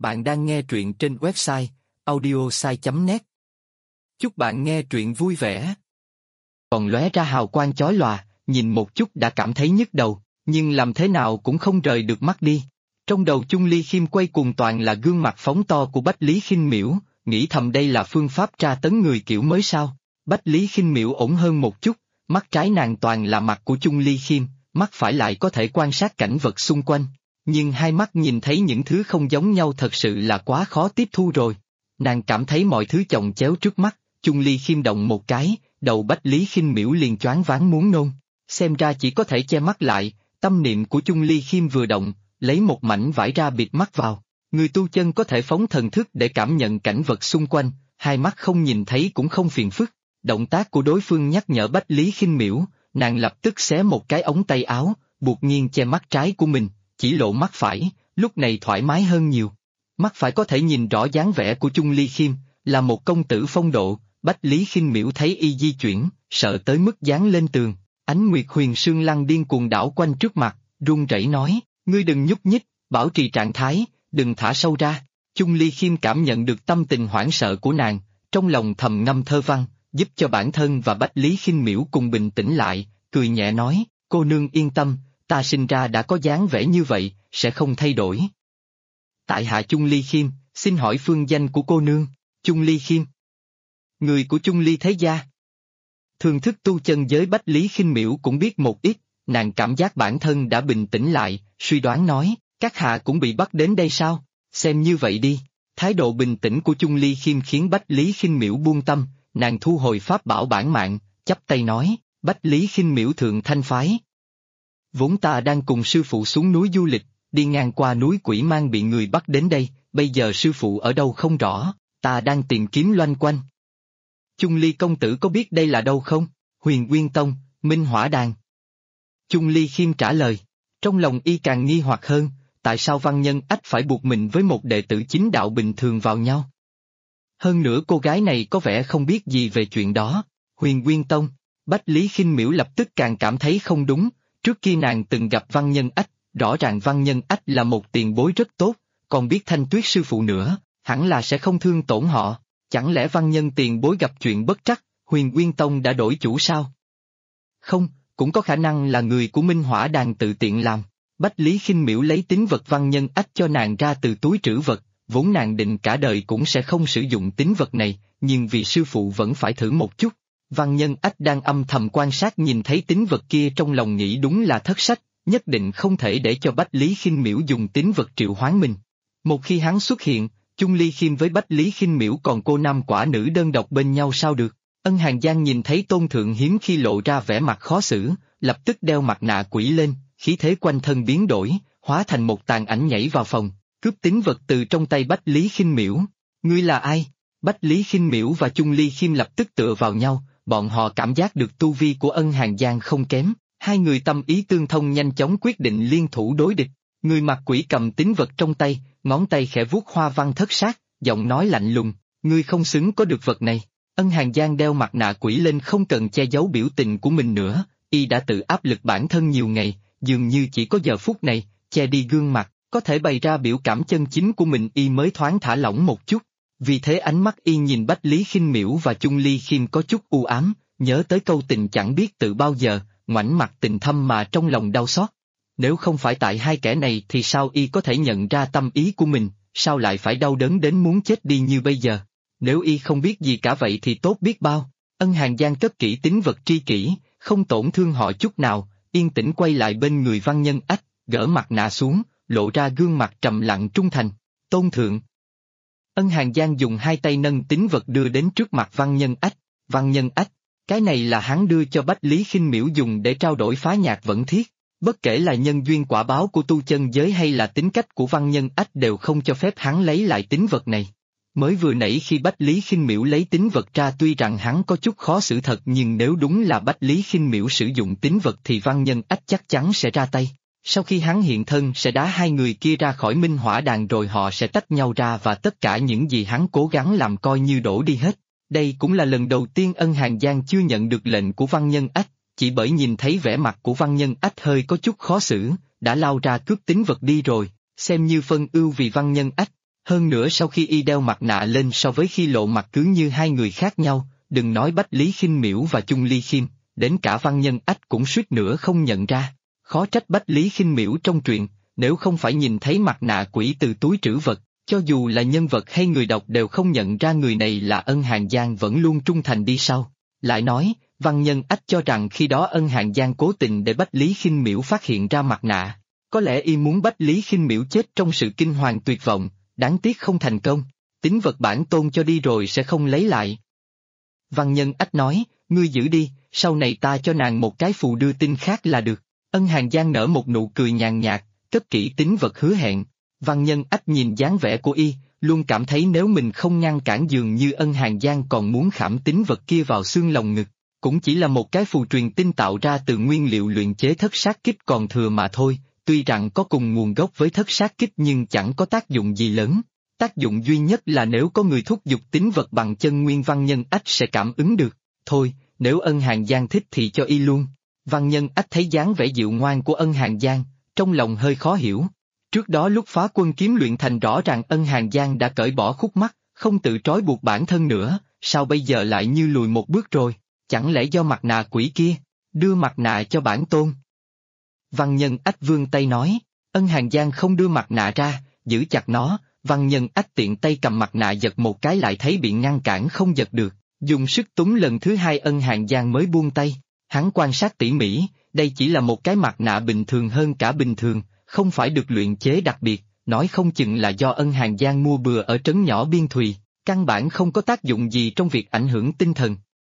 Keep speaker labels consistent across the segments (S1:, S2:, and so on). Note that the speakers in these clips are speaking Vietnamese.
S1: Bạn đang nghe truyện trên website audiosai.net. Chúc bạn nghe truyện vui vẻ. Còn lóe ra hào quang chói lòa, nhìn một chút đã cảm thấy nhức đầu, nhưng làm thế nào cũng không rời được mắt đi. Trong đầu Chung Ly Khiêm quay cuồng toàn là gương mặt phóng to của Bách Lý Khinh Miễu, nghĩ thầm đây là phương pháp tra tấn người kiểu mới sao. Bách Lý Khinh Miễu ổn hơn một chút, mắt trái nàng toàn là mặt của Chung Ly Khiêm, mắt phải lại có thể quan sát cảnh vật xung quanh. Nhưng hai mắt nhìn thấy những thứ không giống nhau thật sự là quá khó tiếp thu rồi. Nàng cảm thấy mọi thứ chồng chéo trước mắt, Chung Ly Khiêm động một cái, đầu Bách Lý Khinh Miễu liền choáng váng muốn nôn. Xem ra chỉ có thể che mắt lại, tâm niệm của Chung Ly Khiêm vừa động, lấy một mảnh vải ra bịt mắt vào. Người tu chân có thể phóng thần thức để cảm nhận cảnh vật xung quanh, hai mắt không nhìn thấy cũng không phiền phức. Động tác của đối phương nhắc nhở Bách Lý Khinh Miễu, nàng lập tức xé một cái ống tay áo, buộc nhiên che mắt trái của mình. Chỉ lộ mắt phải, lúc này thoải mái hơn nhiều. Mắt phải có thể nhìn rõ dáng vẻ của Chung Ly Khiêm, là một công tử phong độ. Bách Lý Khinh Miễu thấy y di chuyển, sợ tới mức dán lên tường. Ánh Nguyệt Huyền Sương Lăng điên cuồng đảo quanh trước mặt, run rẩy nói, ngươi đừng nhúc nhích, bảo trì trạng thái, đừng thả sâu ra. Chung Ly Khiêm cảm nhận được tâm tình hoảng sợ của nàng, trong lòng thầm ngâm thơ văn, giúp cho bản thân và Bách Lý Khinh Miễu cùng bình tĩnh lại, cười nhẹ nói, cô nương yên tâm. Ta sinh ra đã có dáng vẻ như vậy, sẽ không thay đổi. Tại hạ Chung Ly Khiêm, xin hỏi phương danh của cô nương. Chung Ly Khiêm, người của Chung Ly thế gia. Thường thức tu chân giới Bách Lý Khinh Miễu cũng biết một ít, nàng cảm giác bản thân đã bình tĩnh lại, suy đoán nói, các hạ cũng bị bắt đến đây sao? Xem như vậy đi. Thái độ bình tĩnh của Chung Ly Khiêm khiến Bách Lý Khinh Miễu buông tâm, nàng thu hồi pháp bảo bản mạng, chắp tay nói, Bách Lý Khinh Miễu thượng thanh phái. Vốn ta đang cùng sư phụ xuống núi du lịch, đi ngang qua núi Quỷ Mang bị người bắt đến đây, bây giờ sư phụ ở đâu không rõ, ta đang tìm kiếm loanh quanh. Chung Ly công tử có biết đây là đâu không? Huyền Nguyên Tông, Minh Hỏa Đàn. Chung Ly Khiêm trả lời, trong lòng y càng nghi hoặc hơn, tại sao Văn Nhân Ách phải buộc mình với một đệ tử chính đạo bình thường vào nhau? Hơn nữa cô gái này có vẻ không biết gì về chuyện đó. Huyền Nguyên Tông, Bách Lý Khinh Miễu lập tức càng cảm thấy không đúng. Trước kia nàng từng gặp Văn Nhân Ách, rõ ràng Văn Nhân Ách là một tiền bối rất tốt, còn biết Thanh Tuyết sư phụ nữa, hẳn là sẽ không thương tổn họ. Chẳng lẽ Văn Nhân tiền bối gặp chuyện bất trắc, Huyền Nguyên Tông đã đổi chủ sao? Không, cũng có khả năng là người của Minh Hỏa Đàn tự tiện làm. Bách Lý Khinh Miễu lấy tín vật Văn Nhân Ách cho nàng ra từ túi trữ vật, vốn nàng định cả đời cũng sẽ không sử dụng tín vật này, nhưng vì sư phụ vẫn phải thử một chút. Văn Nhân Ách đang âm thầm quan sát nhìn thấy tín vật kia trong lòng nghĩ đúng là thất sách, nhất định không thể để cho Bách Lý Khinh Miễu dùng tín vật triệu hoán mình. Một khi hắn xuất hiện, Chung Ly Khiêm với Bách Lý Khinh Miễu còn cô nam quả nữ đơn độc bên nhau sao được? Ân Hàn Giang nhìn thấy Tôn Thượng hiếm khi lộ ra vẻ mặt khó xử, lập tức đeo mặt nạ quỷ lên, khí thế quanh thân biến đổi, hóa thành một tàn ảnh nhảy vào phòng, cướp tín vật từ trong tay Bách Lý Khinh Miễu. Ngươi là ai? Bách Lý Khinh Miễu và Chung Ly Khiêm lập tức tựa vào nhau. Bọn họ cảm giác được tu vi của Ân Hàn Giang không kém, hai người tâm ý tương thông nhanh chóng quyết định liên thủ đối địch. Người mặt quỷ cầm tín vật trong tay, ngón tay khẽ vuốt hoa văn thất sát, giọng nói lạnh lùng, ngươi không xứng có được vật này. Ân Hàn Giang đeo mặt nạ quỷ lên không cần che giấu biểu tình của mình nữa, y đã tự áp lực bản thân nhiều ngày, dường như chỉ có giờ phút này, che đi gương mặt, có thể bày ra biểu cảm chân chính của mình y mới thoáng thả lỏng một chút. Vì thế ánh mắt y nhìn Bách Lý Khinh Miễu và Chung Ly Khiêm có chút u ám, nhớ tới câu tình chẳng biết từ bao giờ, ngoảnh mặt tình thâm mà trong lòng đau xót. Nếu không phải tại hai kẻ này thì sao y có thể nhận ra tâm ý của mình, sao lại phải đau đớn đến muốn chết đi như bây giờ? Nếu y không biết gì cả vậy thì tốt biết bao. Ân Hàn Giang cất kỹ tín vật tri kỷ, không tổn thương họ chút nào, yên tĩnh quay lại bên người Văn Nhân Ách, gỡ mặt nạ xuống, lộ ra gương mặt trầm lặng trung thành. Tôn Thượng. Ân Hàn Giang dùng hai tay nâng tín vật đưa đến trước mặt Văn Nhân Ách. Văn Nhân Ách, cái này là hắn đưa cho Bách Lý Khinh Miễu dùng để trao đổi phá nhạc vẫn thiết. Bất kể là nhân duyên quả báo của tu chân giới hay là tính cách của Văn Nhân Ách đều không cho phép hắn lấy lại tín vật này. Mới vừa nãy khi Bách Lý Khinh Miễu lấy tín vật ra tuy rằng hắn có chút khó xử thật nhưng nếu đúng là Bách Lý Khinh Miễu sử dụng tín vật thì Văn Nhân Ách chắc chắn sẽ ra tay. Sau khi hắn hiện thân sẽ đá hai người kia ra khỏi Minh Hỏa Đàn rồi họ sẽ tách nhau ra và tất cả những gì hắn cố gắng làm coi như đổ đi hết. Đây cũng là lần đầu tiên Ân Hàn Giang chưa nhận được lệnh của Văn Nhân Ách, chỉ bởi nhìn thấy vẻ mặt của Văn Nhân Ách hơi có chút khó xử, đã lao ra cướp tín vật đi rồi, xem như phân ưu vì Văn Nhân Ách. Hơn nữa sau khi y đeo mặt nạ lên so với khi lộ mặt cứ như hai người khác nhau, đừng nói Bách Lý Khinh Miễu và Chung Ly Khiêm, đến cả Văn Nhân Ách cũng suýt nữa không nhận ra. Khó trách Bách Lý Khinh Miễu trong truyện, nếu không phải nhìn thấy mặt nạ quỷ từ túi trữ vật, cho dù là nhân vật hay người đọc đều không nhận ra người này là Ân Hàn Giang vẫn luôn trung thành đi sau. Lại nói, Văn Nhân Ách cho rằng khi đó Ân Hàn Giang cố tình để Bách Lý Khinh Miễu phát hiện ra mặt nạ. Có lẽ y muốn Bách Lý Khinh Miễu chết trong sự kinh hoàng tuyệt vọng, đáng tiếc không thành công. Tín vật bản tôn cho đi rồi sẽ không lấy lại. Văn Nhân Ách nói, ngươi giữ đi, sau này ta cho nàng một cái phù đưa tin khác là được. Ân Hàn Giang nở một nụ cười nhàn nhạt, cất kỹ tín vật hứa hẹn. Văn Nhân Ách nhìn dáng vẻ của y, luôn cảm thấy nếu mình không ngăn cản dường như Ân Hàn Giang còn muốn khảm tín vật kia vào xương lồng ngực. Cũng chỉ là một cái phù truyền tinh tạo ra từ nguyên liệu luyện chế thất sát kích còn thừa mà thôi, tuy rằng có cùng nguồn gốc với thất sát kích nhưng chẳng có tác dụng gì lớn. Tác dụng duy nhất là nếu có người thúc giục tín vật bằng chân nguyên Văn Nhân Ách sẽ cảm ứng được. Thôi, nếu Ân Hàn Giang thích thì cho y luôn. Văn Nhân Ách thấy dáng vẻ dịu ngoan của Ân Hàn Giang, trong lòng hơi khó hiểu. Trước đó lúc phá quân kiếm luyện thành rõ ràng Ân Hàn Giang đã cởi bỏ khúc mắc, không tự trói buộc bản thân nữa, sao bây giờ lại như lùi một bước rồi? Chẳng lẽ do mặt nạ quỷ kia, đưa mặt nạ cho bản tôn? Văn Nhân Ách vươn tay nói, Ân Hàn Giang không đưa mặt nạ ra, giữ chặt nó. Văn Nhân Ách tiện tay cầm mặt nạ giật một cái lại thấy bị ngăn cản không giật được, dùng sức túm lần thứ hai Ân Hàn Giang mới buông tay. Hắn quan sát tỉ mỉ, đây chỉ là một cái mặt nạ bình thường hơn cả bình thường, không phải được luyện chế đặc biệt, nói không chừng là do Ân Hàn Giang mua bừa ở trấn nhỏ Biên Thùy, căn bản không có tác dụng gì trong việc ảnh hưởng tinh thần.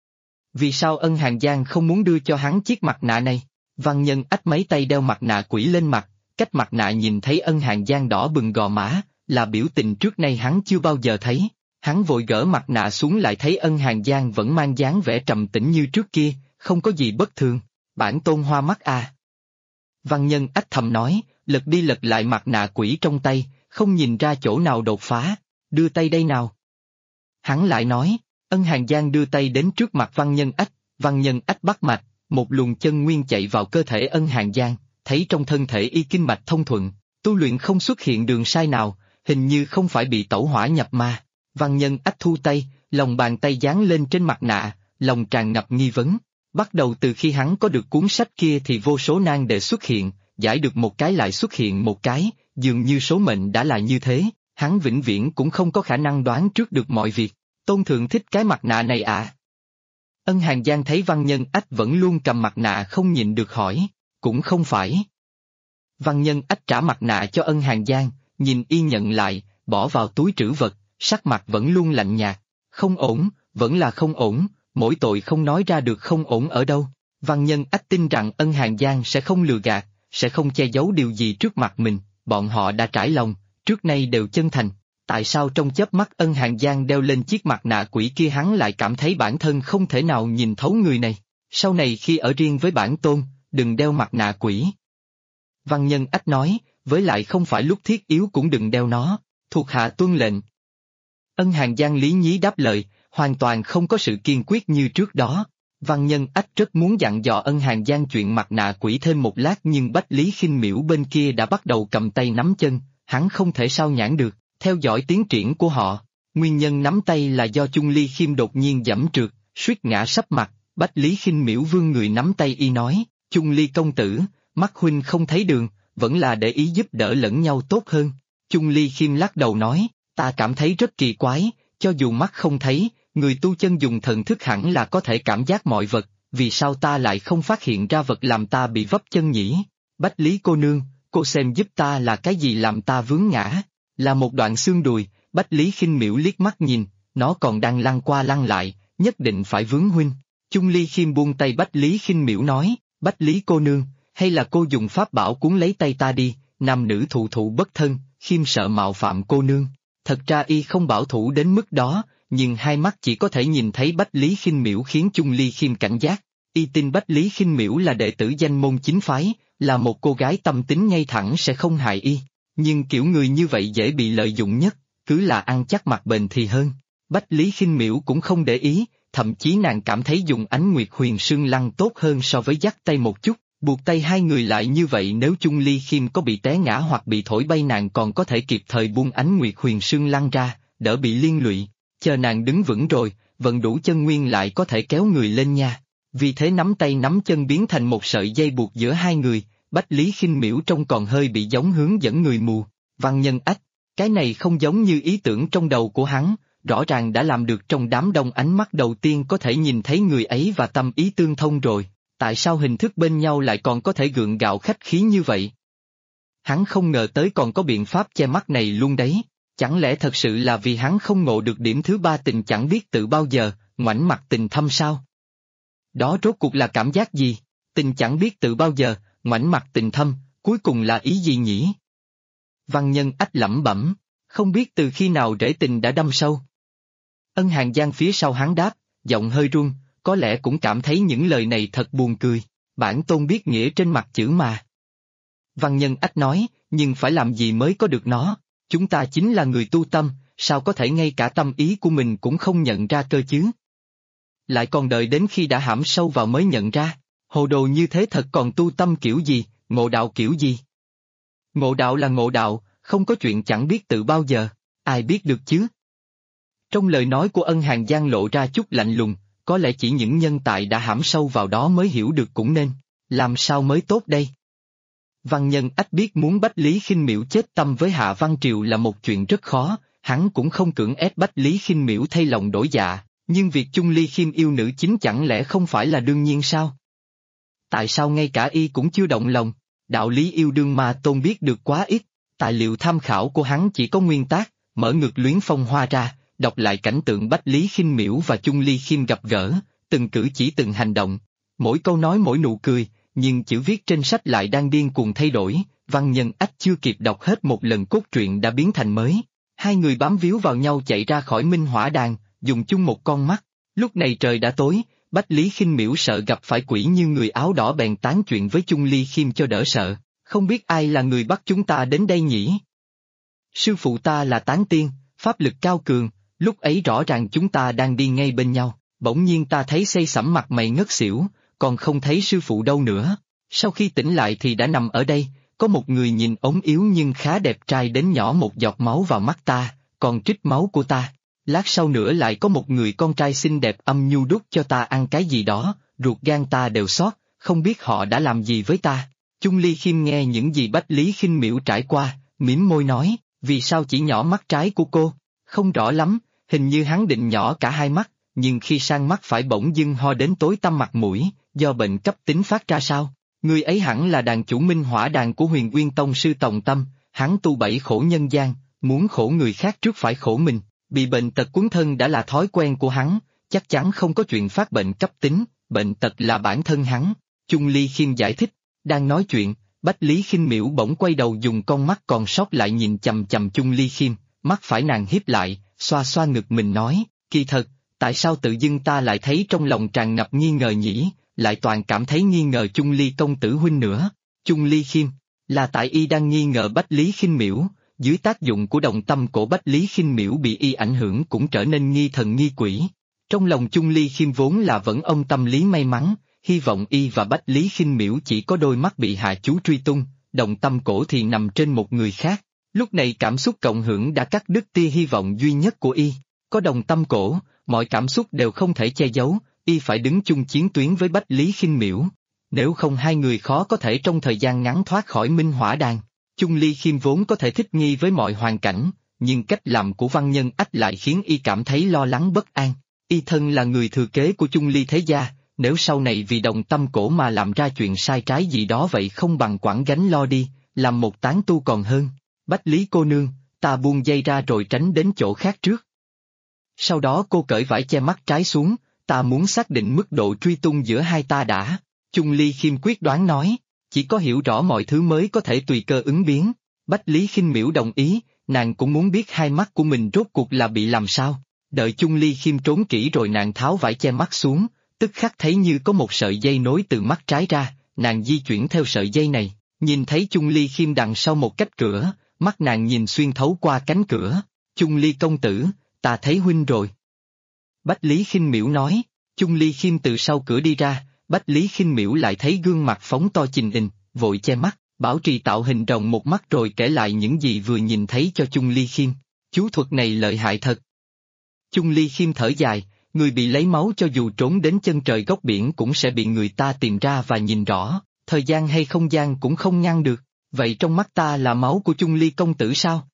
S1: Vì sao Ân Hàn Giang không muốn đưa cho hắn chiếc mặt nạ này? Văn Nhân Ách mấy tay đeo mặt nạ quỷ lên mặt, cách mặt nạ nhìn thấy Ân Hàn Giang đỏ bừng gò má, là biểu tình trước nay hắn chưa bao giờ thấy. Hắn vội gỡ mặt nạ xuống lại thấy Ân Hàn Giang vẫn mang dáng vẻ trầm tĩnh như trước kia, không có gì bất thường. Bản tôn hoa mắt à? Văn Nhân Ách thầm nói, lật đi lật lại mặt nạ quỷ trong tay, không nhìn ra chỗ nào đột phá, đưa tay đây nào. Hắn lại nói, Ân Hàn Giang đưa tay đến trước mặt Văn Nhân Ách bắt mạch, một luồng chân nguyên chạy vào cơ thể Ân Hàn Giang, thấy trong thân thể y kinh mạch thông thuận, tu luyện không xuất hiện đường sai nào, hình như không phải bị tẩu hỏa nhập ma. Văn Nhân Ách thu tay, lòng bàn tay dán lên trên mặt nạ, lòng tràn ngập nghi vấn. Bắt đầu từ khi hắn có được cuốn sách kia thì vô số nan đề xuất hiện, giải được một cái lại xuất hiện một cái, dường như số mệnh đã là như thế, hắn vĩnh viễn cũng không có khả năng đoán trước được mọi việc. Tôn thượng thích cái mặt nạ này à? Ân Hàn Giang thấy Văn Nhân Ách vẫn luôn cầm mặt nạ không nhịn được hỏi, cũng không phải. Văn Nhân Ách trả mặt nạ cho Ân Hàn Giang, nhìn y nhận lại, bỏ vào túi trữ vật, sắc mặt vẫn luôn lạnh nhạt. Không ổn, vẫn là không ổn, mỗi tội không nói ra được không ổn ở đâu. Văn Nhân Ách tin rằng Ân Hàn Giang sẽ không lừa gạt, sẽ không che giấu điều gì trước mặt mình, bọn họ đã trải lòng, trước nay đều chân thành. Tại sao trong chớp mắt Ân Hàn Giang đeo lên chiếc mặt nạ quỷ kia hắn lại cảm thấy bản thân không thể nào nhìn thấu người này? Sau này khi ở riêng với bản tôn, đừng đeo mặt nạ quỷ. Văn Nhân Ách nói, với lại không phải lúc thiết yếu cũng đừng đeo nó, thuộc hạ tuân lệnh. Ân Hàn Giang lý nhí đáp lời, hoàn toàn không có sự kiên quyết như trước đó. Văn Nhân Ách rất muốn dặn dò Ân Hàn Giang chuyện mặt nạ quỷ thêm một lát nhưng Bách Lý Khinh Miễu bên kia đã bắt đầu cầm tay nắm chân, hắn không thể sao nhãn được, theo dõi tiến triển của họ. Nguyên nhân nắm tay là do Chung Ly Khiêm đột nhiên giẫm trượt, suýt ngã sấp mặt, Bách Lý Khinh Miễu vươn người nắm tay y nói, Chung Ly công tử, mắt huynh không thấy đường, vẫn là để ý giúp đỡ lẫn nhau tốt hơn. Chung Ly Khiêm lắc đầu nói, ta cảm thấy rất kỳ quái, cho dù mắt không thấy, người tu chân dùng thần thức hẳn là có thể cảm giác mọi vật, vì sao ta lại không phát hiện ra vật làm ta bị vấp chân nhỉ? Bách Lý cô nương, cô xem giúp ta là cái gì làm ta vướng ngã? Là một đoạn xương đùi. Bách Lý Khinh Miễu liếc mắt nhìn, nó còn đang lăn qua lăn lại, nhất định phải vướng huynh. Chung Ly Khiêm buông tay Bách Lý Khinh Miễu nói, Bách Lý cô nương, hay là cô dùng pháp bảo cuốn lấy tay ta đi, nam nữ thụ thụ bất thân, Khiêm sợ mạo phạm cô nương. Thật ra y không bảo thủ đến mức đó, nhưng hai mắt chỉ có thể nhìn thấy Bách Lý Khinh Miễu khiến Chung Ly Khiêm cảnh giác. Y tin Bách Lý Khinh Miễu là đệ tử danh môn chính phái, là một cô gái tâm tính ngay thẳng sẽ không hại y. Nhưng kiểu người như vậy dễ bị lợi dụng nhất, cứ là ăn chắc mặc bền thì hơn. Bách Lý Khinh Miễu cũng không để ý, thậm chí nàng cảm thấy dùng Ánh Nguyệt Huyền Sương Lăng tốt hơn so với dắt tay một chút, Buộc tay hai người lại như vậy, nếu Chung Ly Khiêm có bị té ngã hoặc bị thổi bay nàng còn có thể kịp thời buông Ánh Nguyệt Huyền Sương lăn ra, đỡ bị liên lụy, chờ nàng đứng vững rồi, vận đủ chân nguyên lại có thể kéo người lên nha. Vì thế nắm tay nắm chân biến thành một sợi dây buộc giữa hai người, Bách Lý Khinh Miễu trông còn hơi bị giống hướng dẫn người mù. Văn Nhân Ách, cái này không giống như ý tưởng trong đầu của hắn, rõ ràng đã làm được trong đám đông ánh mắt đầu tiên có thể nhìn thấy người ấy và tâm ý tương thông rồi, tại sao hình thức bên nhau lại còn có thể gượng gạo khách khí như vậy? Hắn không ngờ tới còn có biện pháp che mắt này luôn đấy, chẳng lẽ thật sự là vì hắn không ngộ được điểm thứ ba tình chẳng biết tự bao giờ, ngoảnh mặt tình thâm sao? Đó rốt cuộc là cảm giác gì? Tình chẳng biết tự bao giờ, ngoảnh mặt tình thâm, cuối cùng là ý gì nhỉ? Văn Nhân Ách lẩm bẩm, không biết từ khi nào rễ tình đã đâm sâu. Ân Hàng Giang phía sau hắn đáp, giọng hơi run, có lẽ cũng cảm thấy những lời này thật buồn cười, bản tôn biết nghĩa trên mặt chữ mà. Văn Nhân Ách nói, nhưng phải làm gì mới có được nó, chúng ta chính là người tu tâm, sao có thể ngay cả tâm ý của mình cũng không nhận ra cơ chứ? Lại còn đợi đến khi đã hãm sâu vào mới nhận ra, hồ đồ như thế thật còn tu tâm kiểu gì, ngộ đạo kiểu gì? Ngộ đạo là ngộ đạo, không có chuyện chẳng biết tự bao giờ, ai biết được chứ? Trong lời nói của Ân Hàng Giang lộ ra chút lạnh lùng, có lẽ chỉ những nhân tài đã hãm sâu vào đó mới hiểu được cũng nên, làm sao mới tốt đây? Văn Nhân Ách biết muốn Bách Lý Khinh Miễu chết tâm với Hạ Văn Triều là một chuyện rất khó, hắn cũng không cưỡng ép Bách Lý Khinh Miễu thay lòng đổi dạ, nhưng việc Chung Ly Khiêm yêu nữ chính chẳng lẽ không phải là đương nhiên sao? Tại sao ngay cả y cũng chưa động lòng? Đạo lý yêu đương mà tôn biết được quá ít, tài liệu tham khảo của hắn chỉ có nguyên tác, mở ngược Luyến Phong Hoa ra, đọc lại cảnh tượng Bách Lý Khinh Miễu và Chung Ly Khiêm gặp gỡ, từng cử chỉ từng hành động, mỗi câu nói mỗi nụ cười, nhưng chữ viết trên sách lại đang điên cuồng thay đổi, Văn Nhân Ách chưa kịp đọc hết một lần cốt truyện đã biến thành mới. Hai người bám víu vào nhau chạy ra khỏi Minh Hỏa Đàn, dùng chung một con mắt, lúc này trời đã tối. Bách Lý Khinh Miễu sợ gặp phải quỷ như người áo đỏ bèn tán chuyện với Chung Ly Khiêm cho đỡ sợ, không biết ai là người bắt chúng ta đến đây nhỉ? Sư phụ ta là Tán Tiên, pháp lực cao cường, lúc ấy rõ ràng chúng ta đang đi ngay bên nhau, bỗng nhiên ta thấy say sẩm mặt mày ngất xỉu, còn không thấy sư phụ đâu nữa. Sau khi tỉnh lại thì đã nằm ở đây, có một người nhìn ốm yếu nhưng khá đẹp trai đến nhỏ một giọt máu vào mắt ta, còn trích máu của ta. Lát sau nữa lại có một người con trai xinh đẹp âm nhu đút cho ta ăn cái gì đó, ruột gan ta đều xót, không biết họ đã làm gì với ta. Chung Ly Khiêm nghe những gì Bách Lý Khinh Miễu trải qua, mím môi nói, vì sao chỉ nhỏ mắt trái của cô? Không rõ lắm, hình như hắn định nhỏ cả hai mắt, nhưng khi sang mắt phải bỗng dưng ho đến tối tăm mặt mũi, do bệnh cấp tính phát ra sao? Người ấy hẳn là đàn chủ Minh Hỏa Đàn của Huyền Nguyên Tông sư Tòng Tâm, hắn tu bảy khổ nhân gian, muốn khổ người khác trước phải khổ mình. Bị bệnh tật cuốn thân đã là thói quen của hắn, chắc chắn không có chuyện phát bệnh cấp tính, bệnh tật là bản thân hắn. Chung Ly Khiêm giải thích, đang nói chuyện, Bách Lý Khinh Miễu bỗng quay đầu dùng con mắt còn sót lại nhìn chằm chằm Chung Ly Khiêm, mắt phải nàng híp lại, xoa xoa ngực mình nói, kỳ thật, tại sao tự dưng ta lại thấy trong lòng tràn ngập nghi ngờ nhỉ, lại toàn cảm thấy nghi ngờ Chung Ly công tử huynh nữa. Chung Ly Khiêm, là tại y đang nghi ngờ Bách Lý Khinh Miễu. Dưới tác dụng của động tâm cổ Bách Lý Khinh Miễu bị y ảnh hưởng cũng trở nên nghi thần nghi quỷ. Trong lòng Chung Ly Khiêm vốn là vẫn ông tâm lý may mắn, hy vọng y và Bách Lý Khinh Miễu chỉ có đôi mắt bị hạ chú truy tung, động tâm cổ thì nằm trên một người khác. Lúc này cảm xúc cộng hưởng đã cắt đứt tia hy vọng duy nhất của y, có đồng tâm cổ, mọi cảm xúc đều không thể che giấu, y phải đứng chung chiến tuyến với Bách Lý Khinh Miễu. Nếu không hai người khó có thể trong thời gian ngắn thoát khỏi Minh Hỏa Đàn. Chung Ly Khiêm vốn có thể thích nghi với mọi hoàn cảnh, nhưng cách làm của Văn Nhân Ách lại khiến y cảm thấy lo lắng bất an. Y thân là người thừa kế của Chung Ly thế gia, nếu sau này vì đồng tâm cổ mà làm ra chuyện sai trái gì đó vậy không bằng quẳng gánh lo đi, làm một tán tu còn hơn. Bách Lý cô nương, ta buông dây ra rồi tránh đến chỗ khác trước. Sau đó cô cởi vải che mắt trái xuống, ta muốn xác định mức độ truy tung giữa hai ta đã. Chung Ly Khiêm quyết đoán nói. Chỉ có hiểu rõ mọi thứ mới có thể tùy cơ ứng biến. Bách Lý Khinh Miễu đồng ý, nàng cũng muốn biết hai mắt của mình rốt cuộc là bị làm sao. Đợi Chung Ly Khiêm trốn kỹ rồi nàng tháo vải che mắt xuống, tức khắc thấy như có một sợi dây nối từ mắt trái ra, nàng di chuyển theo sợi dây này, nhìn thấy Chung Ly Khiêm đằng sau một cách cửa, mắt nàng nhìn xuyên thấu qua cánh cửa. Chung Ly công tử, ta thấy huynh rồi. Bách Lý Khinh Miễu nói, Chung Ly Khiêm từ sau cửa đi ra, Bách Lý Khinh Miễu lại thấy gương mặt phóng to chình ình, vội che mắt, bảo trì tạo hình rồng một mắt rồi kể lại những gì vừa nhìn thấy cho Chung Ly Khiêm. Chú thuật này lợi hại thật. Chung Ly Khiêm thở dài, người bị lấy máu cho dù trốn đến chân trời góc biển cũng sẽ bị người ta tìm ra và nhìn rõ, thời gian hay không gian cũng không ngăn được, vậy trong mắt ta là máu của Chung Ly công tử sao?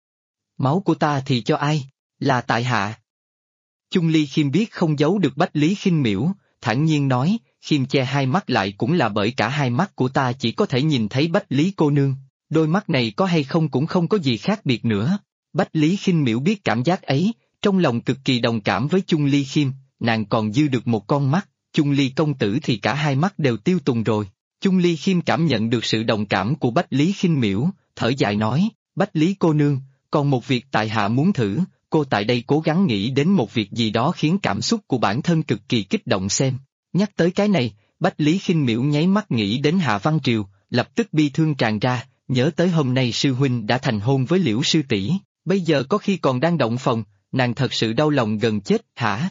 S1: Máu của ta thì cho ai? Là tại hạ. Chung Ly Khiêm biết không giấu được Bách Lý Khinh Miễu, thản nhiên nói, Khiêm che hai mắt lại cũng là bởi cả hai mắt của ta chỉ có thể nhìn thấy Bách Lý cô nương, đôi mắt này có hay không cũng không có gì khác biệt nữa. Bách Lý Khinh Miễu biết cảm giác ấy, trong lòng cực kỳ đồng cảm với Chung Ly Khiêm, nàng còn dư được một con mắt, Chung Ly công tử thì cả hai mắt đều tiêu tùng rồi. Chung Ly Khiêm cảm nhận được sự đồng cảm của Bách Lý Khinh Miễu, thở dài nói, Bách Lý cô nương, còn một việc tại hạ muốn thử, cô tại đây cố gắng nghĩ đến một việc gì đó khiến cảm xúc của bản thân cực kỳ kích động xem. Nhắc tới cái này, Bách Lý Khinh Miễu nháy mắt nghĩ đến Hạ Văn Triều, lập tức bi thương tràn ra, nhớ tới hôm nay sư huynh đã thành hôn với Liễu sư tỷ, bây giờ có khi còn đang động phòng, nàng thật sự đau lòng gần chết, hả?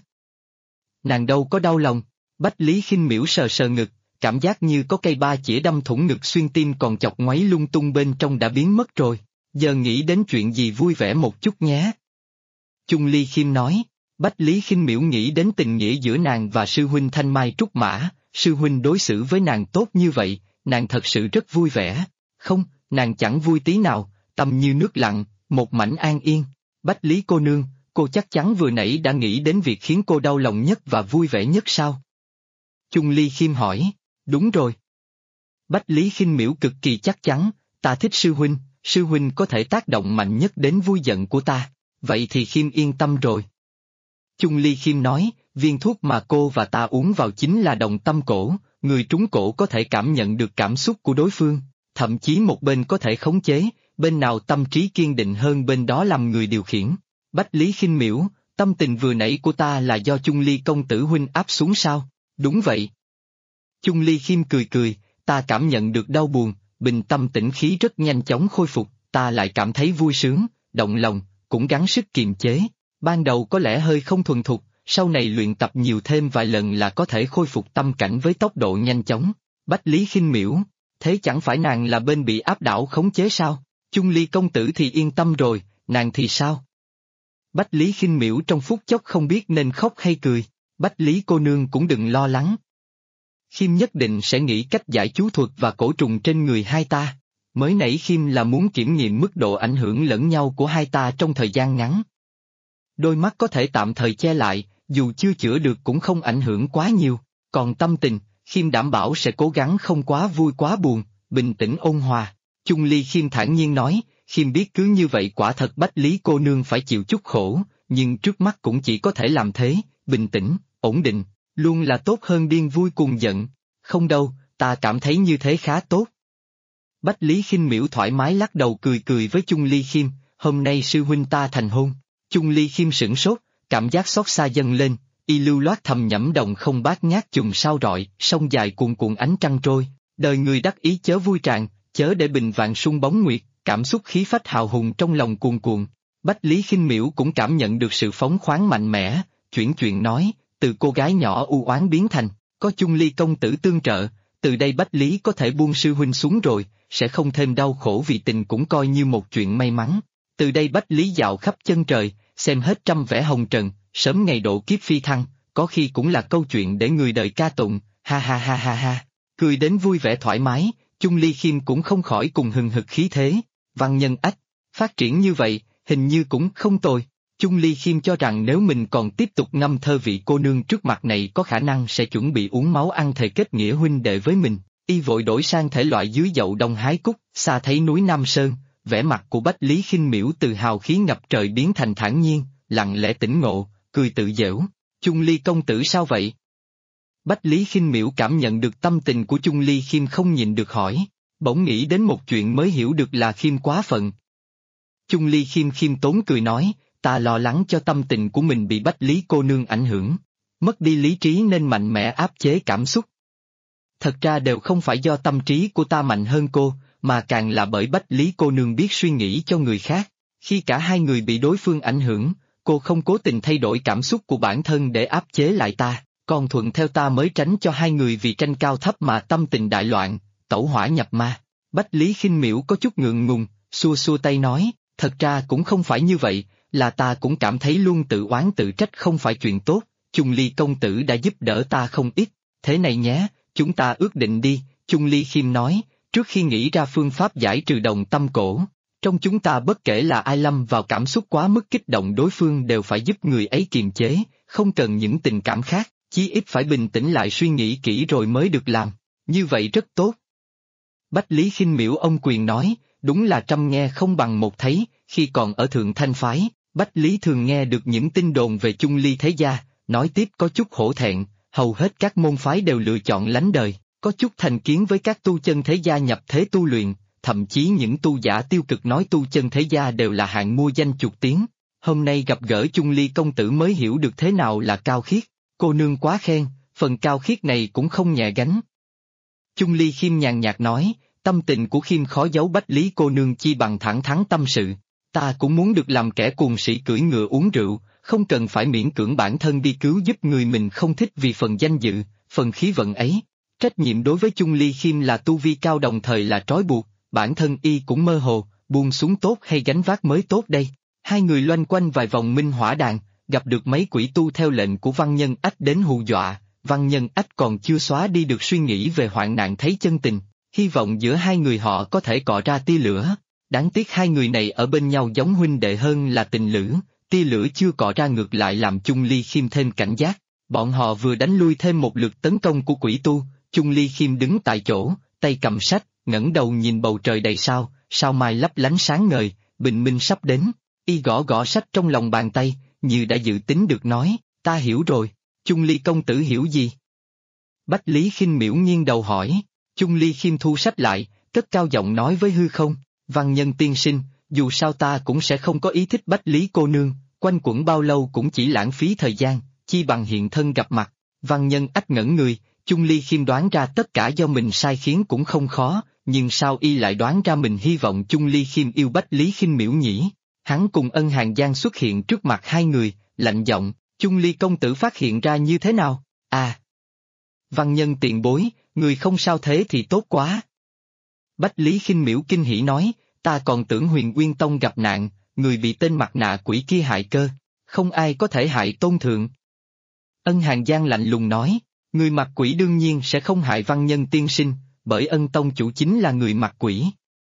S1: Nàng đâu có đau lòng, Bách Lý Khinh Miễu sờ sờ ngực, cảm giác như có cây ba chĩa đâm thủng ngực xuyên tim còn chọc ngoáy lung tung bên trong đã biến mất rồi, giờ nghĩ đến chuyện gì vui vẻ một chút nhé. Chung Ly Khiêm nói, Bách Lý Khinh Miễu nghĩ đến tình nghĩa giữa nàng và sư huynh Thanh Mai Trúc Mã, sư huynh đối xử với nàng tốt như vậy, nàng thật sự rất vui vẻ. Không, nàng chẳng vui tí nào, tâm như nước lặng, một mảnh an yên. Bách Lý cô nương, cô chắc chắn vừa nãy đã nghĩ đến việc khiến cô đau lòng nhất và vui vẻ nhất sao? Chung Ly Khiêm hỏi, đúng rồi. Bách Lý Khinh Miễu cực kỳ chắc chắn, ta thích sư huynh có thể tác động mạnh nhất đến vui giận của ta, vậy thì Khiêm yên tâm rồi. Chung Ly Khiêm nói, viên thuốc mà cô và ta uống vào chính là đồng tâm cổ, người trúng cổ có thể cảm nhận được cảm xúc của đối phương, thậm chí một bên có thể khống chế, bên nào tâm trí kiên định hơn bên đó làm người điều khiển. Bách Lý Khinh Miễu, tâm tình vừa nãy của ta là do Chung Ly công tử huynh áp xuống sao? Đúng vậy. Chung Ly Khiêm cười cười, ta cảm nhận được đau buồn, bình tâm tĩnh khí rất nhanh chóng khôi phục, ta lại cảm thấy vui sướng, động lòng, cũng gắng sức kiềm chế. Ban đầu có lẽ hơi không thuần thục, sau này luyện tập nhiều thêm vài lần là có thể khôi phục tâm cảnh với tốc độ nhanh chóng. Bách Lý Khinh Miễu, thế chẳng phải nàng là bên bị áp đảo khống chế sao? Chung Ly công tử thì yên tâm rồi, nàng thì sao? Bách Lý Khinh Miễu trong phút chốc không biết nên khóc hay cười, Bách Lý cô nương cũng đừng lo lắng. Khiêm nhất định sẽ nghĩ cách giải chú thuật và cổ trùng trên người hai ta. Mới nãy Khiêm là muốn kiểm nghiệm mức độ ảnh hưởng lẫn nhau của hai ta trong thời gian ngắn. Đôi mắt có thể tạm thời che lại, dù chưa chữa được cũng không ảnh hưởng quá nhiều, còn tâm tình, Khiêm đảm bảo sẽ cố gắng không quá vui quá buồn, bình tĩnh ôn hòa. Chung Ly Khiêm thản nhiên nói, Khiêm biết cứ như vậy quả thật Bách Lý cô nương phải chịu chút khổ, nhưng trước mắt cũng chỉ có thể làm thế, bình tĩnh, ổn định, luôn là tốt hơn điên vui cùng giận. Không đâu, ta cảm thấy như thế khá tốt. Bách Lý Khinh Miễu thoải mái lắc đầu cười cười với Chung Ly Khiêm, hôm nay sư huynh ta thành hôn. Chung Ly Khiêm sửng sốt, cảm giác xót xa dâng lên, y lưu loát thầm nhẩm đồng không bát ngát chùm sao rọi, sông dài cuồn cuộn ánh trăng trôi, đời người đắc ý chớ vui tràn, chớ để bình vạn sung bóng nguyệt, cảm xúc khí phách hào hùng trong lòng cuồn cuộn. Bách Lý Khinh Miễu cũng cảm nhận được sự phóng khoáng mạnh mẽ, chuyển chuyện nói, từ cô gái nhỏ u oán biến thành, có Chung Ly công tử tương trợ, từ đây Bách Lý có thể buông sư huynh xuống rồi, sẽ không thêm đau khổ vì tình cũng coi như một chuyện may mắn. Từ đây Bách Lý dạo khắp chân trời, xem hết trăm vẻ hồng trần, sớm ngày độ kiếp phi thăng, có khi cũng là câu chuyện để người đời ca tụng, ha ha ha ha ha. Cười đến vui vẻ thoải mái, Chung Ly Khiêm cũng không khỏi cùng hừng hực khí thế. Văn nhân ách, phát triển như vậy, hình như cũng không tồi. Chung Ly Khiêm cho rằng nếu mình còn tiếp tục ngâm thơ vị cô nương trước mặt này có khả năng sẽ chuẩn bị uống máu ăn thề kết nghĩa huynh đệ với mình, y vội đổi sang thể loại dưới dậu đông hái cúc, xa thấy núi Nam Sơn, vẻ mặt của Bách Lý Khinh Miễu từ hào khí ngập trời biến thành thản nhiên, lặng lẽ tỉnh ngộ, cười tự giễu, Chung Ly công tử sao vậy? Bách Lý Khinh Miễu cảm nhận được tâm tình của Chung Ly Khiêm không nhìn được hỏi, bỗng nghĩ đến một chuyện mới hiểu được là Khiêm quá phận. Chung Ly Khiêm khiêm tốn cười nói, ta lo lắng cho tâm tình của mình bị Bách Lý cô nương ảnh hưởng, mất đi lý trí nên mạnh mẽ áp chế cảm xúc. Thật ra đều không phải do tâm trí của ta mạnh hơn cô, mà càng là bởi Bách Lý cô nương biết suy nghĩ cho người khác. Khi cả hai người bị đối phương ảnh hưởng, cô không cố tình thay đổi cảm xúc của bản thân để áp chế lại ta, còn thuận theo ta mới tránh cho hai người vì tranh cao thấp mà tâm tình đại loạn, tẩu hỏa nhập ma. Bách Lý Khinh Miễu có chút ngượng ngùng, xua xua tay nói, thật ra cũng không phải như vậy, là ta cũng cảm thấy luôn tự oán tự trách không phải chuyện tốt, Chung Ly công tử đã giúp đỡ ta không ít, thế này nhé, chúng ta ước định đi, Chung Ly Khiêm nói, trước khi nghĩ ra phương pháp giải trừ đồng tâm cổ. Trong chúng ta bất kể là ai lâm vào cảm xúc quá mức kích động đối phương đều phải giúp người ấy kiềm chế, không cần những tình cảm khác, chí ít phải bình tĩnh lại suy nghĩ kỹ rồi mới được làm, như vậy rất tốt. Bách Lý Khinh Miễu ông quyền nói, đúng là trăm nghe không bằng một thấy, khi còn ở Thượng Thanh Phái, Bách Lý thường nghe được những tin đồn về Chung Ly thế gia, nói tiếp có chút hổ thẹn, hầu hết các môn phái đều lựa chọn lánh đời, có chút thành kiến với các tu chân thế gia nhập thế tu luyện. Thậm chí những tu giả tiêu cực nói tu chân thế gia đều là hạng mua danh chuột tiếng. Hôm nay gặp gỡ Chung Ly công tử mới hiểu được thế nào là cao khiết, cô nương quá khen, phần cao khiết này cũng không nhẹ gánh. Chung Ly Khiêm nhàn nhạt nói, tâm tình của Khiêm khó giấu Bách Lý cô nương chi bằng thẳng thắn tâm sự. Ta cũng muốn được làm kẻ cuồng sĩ cưỡi ngựa uống rượu, không cần phải miễn cưỡng bản thân đi cứu giúp người mình không thích vì phần danh dự, phần khí vận ấy. Trách nhiệm đối với Chung Ly Khiêm là tu vi cao đồng thời là trói buộc. Bản thân y cũng mơ hồ, buông xuống tốt hay gánh vác mới tốt đây. Hai người loanh quanh vài vòng minh hỏa đàn, gặp được mấy quỷ tu theo lệnh của Văn Nhân Ách đến hù dọa, Văn Nhân Ách còn chưa xóa đi được suy nghĩ về hoạn nạn thấy chân tình, hy vọng giữa hai người họ có thể cọ ra tia lửa. Đáng tiếc hai người này ở bên nhau giống huynh đệ hơn là tình lữ, tia lửa chưa cọ ra ngược lại làm Chung Ly Khiêm thêm cảnh giác. Bọn họ vừa đánh lui thêm một lượt tấn công của quỷ tu, Chung Ly Khiêm đứng tại chỗ, tay cầm sách, ngẩng đầu nhìn bầu trời đầy sao, sao mai lấp lánh sáng ngời, bình minh sắp đến, y gõ gõ sách trong lòng bàn tay, như đã dự tính được nói, ta hiểu rồi, Chung Ly công tử hiểu gì? Bách Lý Khinh Miễu nghiêng đầu hỏi, Chung Ly Khiêm thu sách lại, cất cao giọng nói với hư không, Văn Nhân tiên sinh, dù sao ta cũng sẽ không có ý thích Bách Lý cô nương, quanh quẩn bao lâu cũng chỉ lãng phí thời gian, chi bằng hiện thân gặp mặt. Văn Nhân ách ngẩn người, Chung Ly Khiêm đoán ra tất cả do mình sai khiến cũng không khó, nhưng sao y lại đoán ra mình hy vọng Chung Ly Khiêm yêu Bách Lý Khinh Miễu nhỉ? Hắn cùng Ân Hàn Giang xuất hiện trước mặt hai người, lạnh giọng, Chung Ly công tử phát hiện ra như thế nào? À! Văn Nhân tiền bối, người không sao thế thì tốt quá. Bách Lý Khinh Miễu kinh hỉ nói, ta còn tưởng Huyền Nguyên Tông gặp nạn, người bị tên mặt nạ quỷ kia hại cơ, không ai có thể hại tôn thượng. Ân Hàn Giang lạnh lùng nói, người mặt quỷ đương nhiên sẽ không hại Văn Nhân tiên sinh, bởi Ân tông chủ chính là người mặt quỷ.